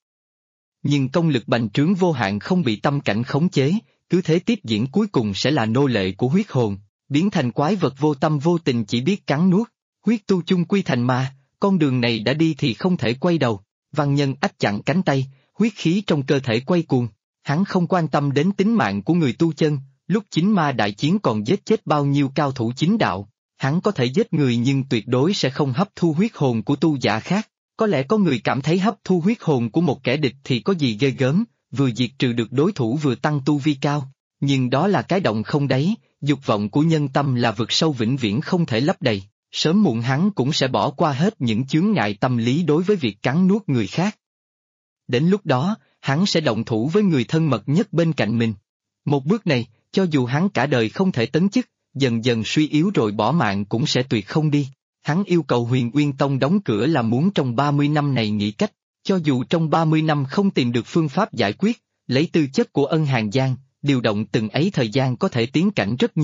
S1: Nhưng công lực bành trướng vô hạn không bị tâm cảnh khống chế, cứ thế tiếp diễn cuối cùng sẽ là nô lệ của huyết hồn, biến thành quái vật vô tâm vô tình chỉ biết cắn nuốt. Huyết tu chung quy thành ma, con đường này đã đi thì không thể quay đầu. Văn Nhân Ách chặn cánh tay, huyết khí trong cơ thể quay cuồng. Hắn không quan tâm đến tính mạng của người tu chân, lúc chính ma đại chiến còn giết chết bao nhiêu cao thủ chính đạo. Hắn có thể giết người nhưng tuyệt đối sẽ không hấp thu huyết hồn của tu giả khác. Có lẽ có người cảm thấy hấp thu huyết hồn của một kẻ địch thì có gì ghê gớm, vừa diệt trừ được đối thủ vừa tăng tu vi cao. Nhưng đó là cái động không đáy, dục vọng của nhân tâm là vực sâu vĩnh viễn không thể lấp đầy. Sớm muộn hắn cũng sẽ bỏ qua hết những chướng ngại tâm lý đối với việc cắn nuốt người khác. Đến lúc đó, hắn sẽ động thủ với người thân mật nhất bên cạnh mình. Một bước này, cho dù hắn cả đời không thể tấn chức, dần dần suy yếu rồi bỏ mạng cũng sẽ tuyệt không đi. Hắn yêu cầu Huyền Uyên Tông đóng cửa là muốn trong 30 năm này nghĩ cách, cho dù trong 30 năm không tìm được phương pháp giải quyết, lấy tư chất của Ân Hàn Giang, điều động từng ấy thời gian có thể tiến cảnh rất nhiều.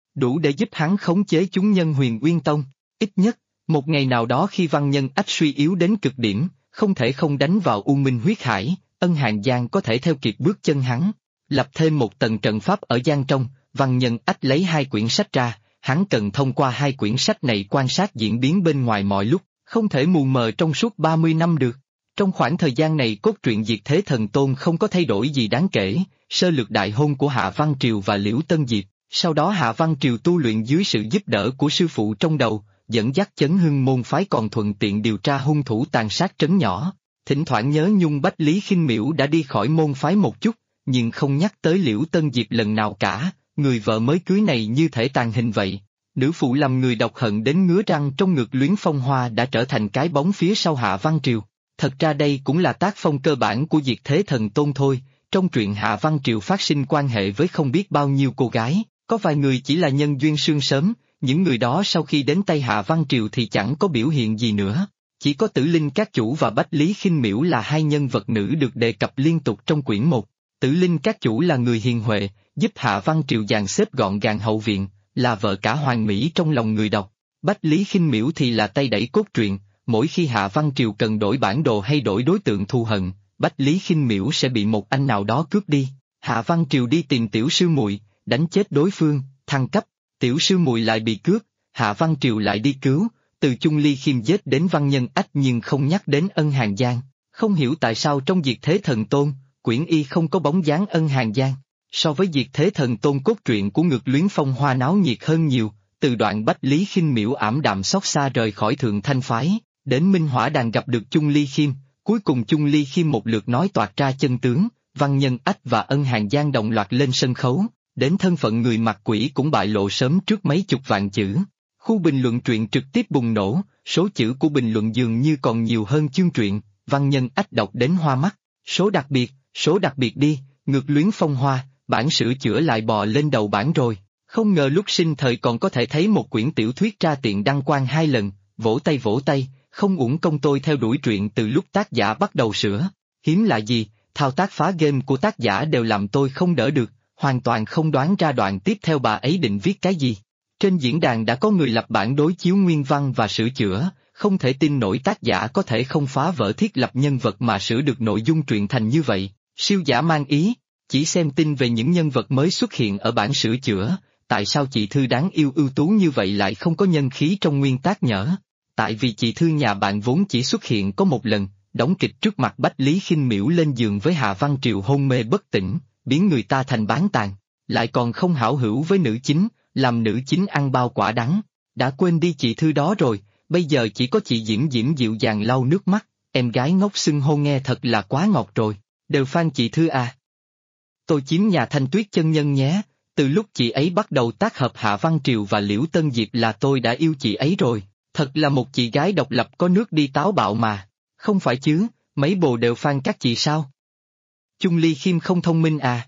S1: đủ để giúp hắn khống chế chúng nhân Huyền Uyên Tông. Ít nhất, một ngày nào đó khi Văn Nhân Ách suy yếu đến cực điểm, không thể không đánh vào U Minh huyết hải, Ân Hàn Giang có thể theo kịp bước chân hắn. Lập thêm một tầng trận pháp ở Giang Trong, Văn Nhân Ách lấy 2 quyển sách ra, hắn cần thông qua 2 quyển sách này quan sát diễn biến bên ngoài mọi lúc, không thể mù mờ trong suốt 30 năm được. Trong khoảng thời gian này cốt truyện Diệt Thế Thần Tôn không có thay đổi gì đáng kể, sơ lược đại hôn của Hạ Văn Triều và Liễu Tân Diệp, sau đó Hạ Văn Triều tu luyện dưới sự giúp đỡ của sư phụ trong đầu, dẫn dắt Chấn Hưng môn phái còn thuận tiện điều tra hung thủ tàn sát trấn nhỏ. Thỉnh thoảng nhớ nhung Bách Lý Khinh Miễu đã đi khỏi môn phái một chút, nhưng không nhắc tới Liễu Tân Diệp lần nào cả, người vợ mới cưới này như thể tàn hình vậy. Nữ phụ làm người độc hận đến ngứa răng trong ngực Luyến Phong Hoa đã trở thành cái bóng phía sau Hạ Văn Triều. Thật ra đây cũng là tác phong cơ bản của Diệt Thế Thần Tôn thôi, trong truyện Hạ Văn Triều phát sinh quan hệ với không biết bao nhiêu cô gái, có vài người chỉ là nhân duyên sương sớm, những người đó sau khi đến tay Hạ Văn Triều thì chẳng có biểu hiện gì nữa. Chỉ có Tử Linh Các Chủ và Bách Lý Khinh Miễu là 2 nhân vật nữ được đề cập liên tục trong quyển 1. Tử Linh Các Chủ là người hiền huệ, giúp Hạ Văn Triều dàn xếp gọn gàng hậu viện, là vợ cả hoàn mỹ trong lòng người đọc. Bách Lý Khinh Miễu thì là tay đẩy cốt truyện, mỗi khi Hạ Văn Triều cần đổi bản đồ hay đổi đối tượng thù hận, Bách Lý Khinh Miễu sẽ bị một anh nào đó cướp đi. Hạ Văn Triều đi tìm tiểu sư muội, đánh chết đối phương, thăng cấp, tiểu sư muội lại bị cướp, Hạ Văn Triều lại đi cứu, từ Chung Ly Khiêm giết đến Văn Nhân Ách nhưng không nhắc đến Ân Hàn Giang. Không hiểu tại sao trong Diệt Thế Thần Tôn, quyển y không có bóng dáng Ân Hàn Giang. So với Diệt Thế Thần Tôn cốt truyện của Ngược Luyến Phong Hoa náo nhiệt hơn nhiều, từ đoạn Bách Lý Khinh Miễu ảm đạm xót xa rời khỏi Thượng Thanh Phái, đến Minh Hỏa Đàn gặp được Chung Ly Khiêm, cuối cùng Chung Ly Khiêm một lượt nói toạc ra chân tướng, Văn Nhân Ách và Ân Hàn Giang đồng loạt lên sân khấu, đến thân phận người mặt quỷ cũng bại lộ sớm trước mấy chục vạn chữ. Khu bình luận truyện trực tiếp bùng nổ, số chữ của bình luận dường như còn nhiều hơn chương truyện, Văn Nhân Ách đọc đến hoa mắt, số đặc biệt đi, Ngược Luyến Phong Hoa, bản sửa chữa lại bò lên đầu bản rồi, không ngờ lúc sinh thời còn có thể thấy một quyển tiểu thuyết ra tiện đăng quang 2 lần, vỗ tay, không uổng công tôi theo đuổi truyện từ lúc tác giả bắt đầu sửa, hiếm lạ gì, thao tác phá game của tác giả đều làm tôi không đỡ được, hoàn toàn không đoán ra đoạn tiếp theo bà ấy định viết cái gì. Trên diễn đàn đã có người lập bản đối chiếu nguyên văn và sửa chữa, không thể tin nổi tác giả có thể không phá vỡ thiết lập nhân vật mà sửa được nội dung truyện thành như vậy, siêu giả mang ý, chỉ xem tin về những nhân vật mới xuất hiện ở bản sửa chữa, tại sao chị Thư đáng yêu ưu tú như vậy lại không có nhân khí trong nguyên tác nhở? Tại vì chị Thư nhà bạn vốn chỉ xuất hiện có một lần, đóng kịch trước mặt Bách Lý Khinh Miễu lên giường với Hạ Văn Triều hôn mê bất tỉnh, biến người ta thành bán tàn, lại còn không hảo hữu với nữ chính, làm nữ chính ăn bao quả đắng, đã quên đi chị Thư đó rồi, bây giờ chỉ có chị Diễm Diễm dịu dàng lau nước mắt, em gái ngốc xưng hô nghe thật là quá ngọt rồi, đều fan chị Thư à. Tôi chiếm nhà Thanh Tuyết chân nhân nhé, từ lúc chị ấy bắt đầu tác hợp Hạ Văn Triều và Liễu Tân Diệp là tôi đã yêu chị ấy rồi, thật là một chị gái độc lập có nước đi táo bạo mà, không phải chứ, mấy bồ đều fan các chị sao? Chung Ly Khiêm không thông minh à?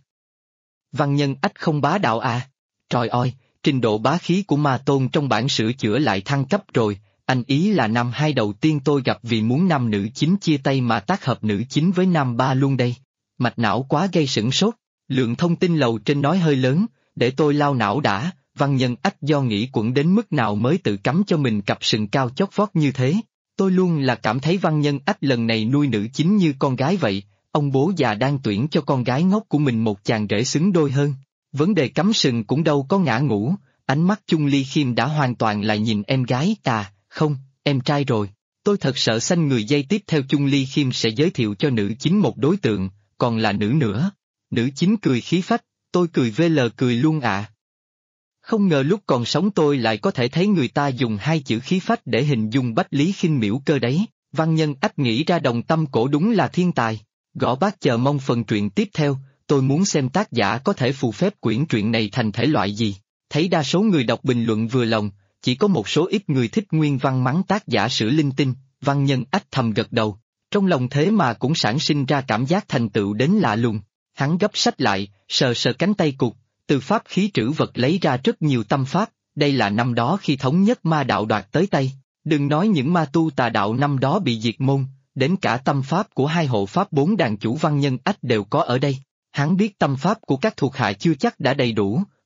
S1: Văn Nhân Ách không bá đạo à? Trời ơi, trình độ bá khí của Ma Tôn trong bản sửa chữa lại thăng cấp rồi, anh ý là nam 2 đầu tiên tôi gặp vì muốn nam nữ chính chia tay mà tác hợp nữ chính với nam 3 luôn đây. Mạch não quá gây sửng sốt, lượng thông tin lầu trên nói hơi lớn, để tôi lao não đã, Văn Nhân Ách do nghĩ quẩn đến mức nào mới tự cắm cho mình cặp sừng cao chót vót như thế. Tôi luôn là cảm thấy Văn Nhân Ách lần này nuôi nữ chính như con gái vậy, ông bố già đang tuyển cho con gái ngốc của mình một chàng rể xứng đôi hơn. Vấn đề cắm sừng cũng đâu có ngã ngũ, ánh mắt Chung Ly Khiêm đã hoàn toàn lại nhìn em gái, không, em trai rồi. Tôi thật sợ xanh người giây tiếp theo Chung Ly Khiêm sẽ giới thiệu cho nữ chính một đối tượng, còn là nữ nữa. Nữ chính cười khí phách, tôi cười VL cười luôn ạ. Không ngờ lúc còn sống tôi lại có thể thấy người ta dùng 2 chữ khí phách để hình dung Bách Lý Khinh Miễu cơ đấy. Văn Nhân Ách nghĩ ra đồng tâm cổ đúng là thiên tài. Gõ bác chờ mong phần truyện tiếp theo, tôi muốn xem tác giả có thể phù phép quyển truyện này thành thể loại gì. Thấy đa số người đọc bình luận vừa lòng, chỉ có một số ít người thích nguyên văn mắng tác giả sửa linh tinh, Văn Nhân Ách thầm gật đầu. Trong lòng thế mà cũng sản sinh ra cảm giác thành tựu đến lạ lùng. Hắn gấp sách lại, sờ sờ cánh tay cụt, từ pháp khí trữ vật lấy ra rất nhiều tâm pháp, đây là năm đó khi thống nhất ma đạo đoạt tới tay. Đừng nói những ma tu tà đạo năm đó bị diệt môn, đến cả tâm pháp của 2 hộ pháp 4 đàn chủ Văn Nhân Ách đều có ở đây. Hắn biết tâm pháp của các thuộc hạ chưa chắc đã đầy đủ,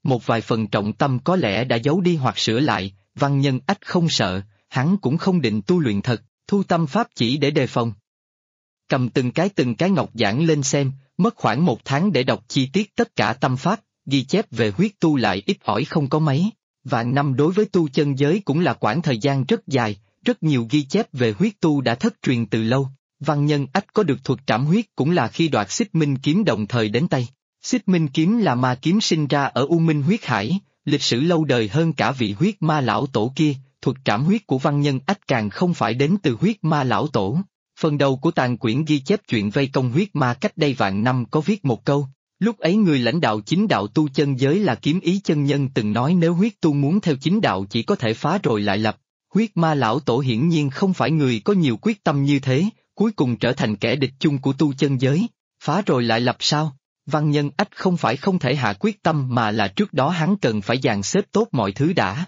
S1: một vài phần trọng tâm có lẽ đã giấu đi hoặc sửa lại, Văn Nhân Ách không sợ, hắn cũng không định tu luyện thật, thu tâm pháp chỉ để đề phòng. Cầm từng cái ngọc giản lên xem, mất khoảng 1 tháng để đọc chi tiết tất cả tâm pháp, ghi chép về huyết tu lại ít ỏi không có mấy. Vạn năm đối với tu chân giới cũng là quãng thời gian rất dài, rất nhiều ghi chép về huyết tu đã thất truyền từ lâu. Văn Nhân Ách có được thuật trảm huyết cũng là khi đoạt Xích Minh kiếm đồng thời đến tay. Xích Minh kiếm là ma kiếm sinh ra ở U Minh huyết hải, lịch sử lâu đời hơn cả vị huyết ma lão tổ kia, thuật trảm huyết của Văn Nhân Ách càng không phải đến từ huyết ma lão tổ. Phần đầu của tàn quyển ghi chép chuyện vây công huyết ma cách đây vạn năm có viết một câu. Lúc ấy người lãnh đạo chính đạo tu chân giới là Kiếm Ý chân nhân từng nói nếu huyết tu muốn theo chính đạo chỉ có thể phá rồi lại lập. Huyết ma lão tổ hiển nhiên không phải người có nhiều quyết tâm như thế, cuối cùng trở thành kẻ địch chung của tu chân giới. Phá rồi lại lập sao? Văn Nhân Ách không phải không thể hạ quyết tâm mà là trước đó hắn cần phải dàn xếp tốt mọi thứ đã.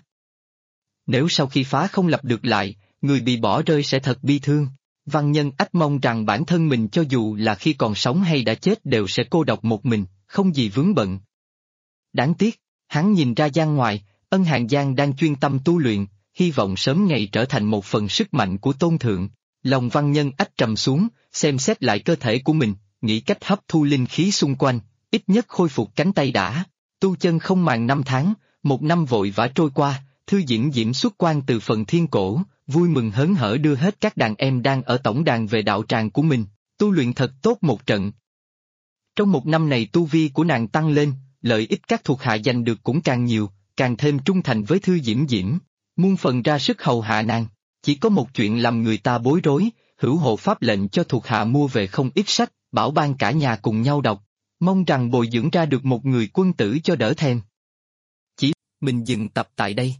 S1: Nếu sau khi phá không lập được lại, người bị bỏ rơi sẽ thật bi thương. Văn Nhân Ách mong rằng bản thân mình cho dù là khi còn sống hay đã chết đều sẽ cô độc một mình, không gì vướng bận. Đáng tiếc, hắn nhìn ra gian ngoài, Ân Hàn Giang đang chuyên tâm tu luyện, hy vọng sớm ngày trở thành một phần sức mạnh của tôn thượng. Lòng Văn Nhân Ách trầm xuống, xem xét lại cơ thể của mình, nghĩ cách hấp thu linh khí xung quanh, ít nhất khôi phục cánh tay đã. Tu chân không màng 5 tháng, 1 năm vội vã trôi qua, Thư Diễm Diễm xuất quan từ phần thiên cổ, vui mừng hớn hở đưa hết các đàn em đang ở tổng đàn về đạo tràng của mình, tu luyện thật tốt một trận. Trong 1 năm này tu vi của nàng tăng lên, lợi ích các thuộc hạ giành được cũng càng nhiều, càng thêm trung thành với Thư Diễm Diễm, muôn phần ra sức hầu hạ nàng. Chỉ có một chuyện làm người ta bối rối, hữu hộ pháp lệnh cho thuộc hạ mua về không ít sách, bảo ban cả nhà cùng nhau đọc, mong rằng bồi dưỡng ra được một người quân tử cho đỡ thèm. Mình dừng tập tại đây.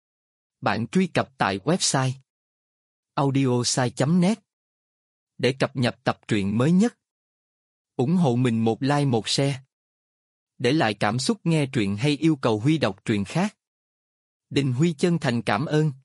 S1: Bạn truy cập tại website audiosai.net để cập nhật tập truyện mới nhất. Ủng hộ mình một like một share. Để lại cảm xúc nghe truyện hay yêu cầu Huy đọc truyện khác. Đình Huy chân thành cảm ơn.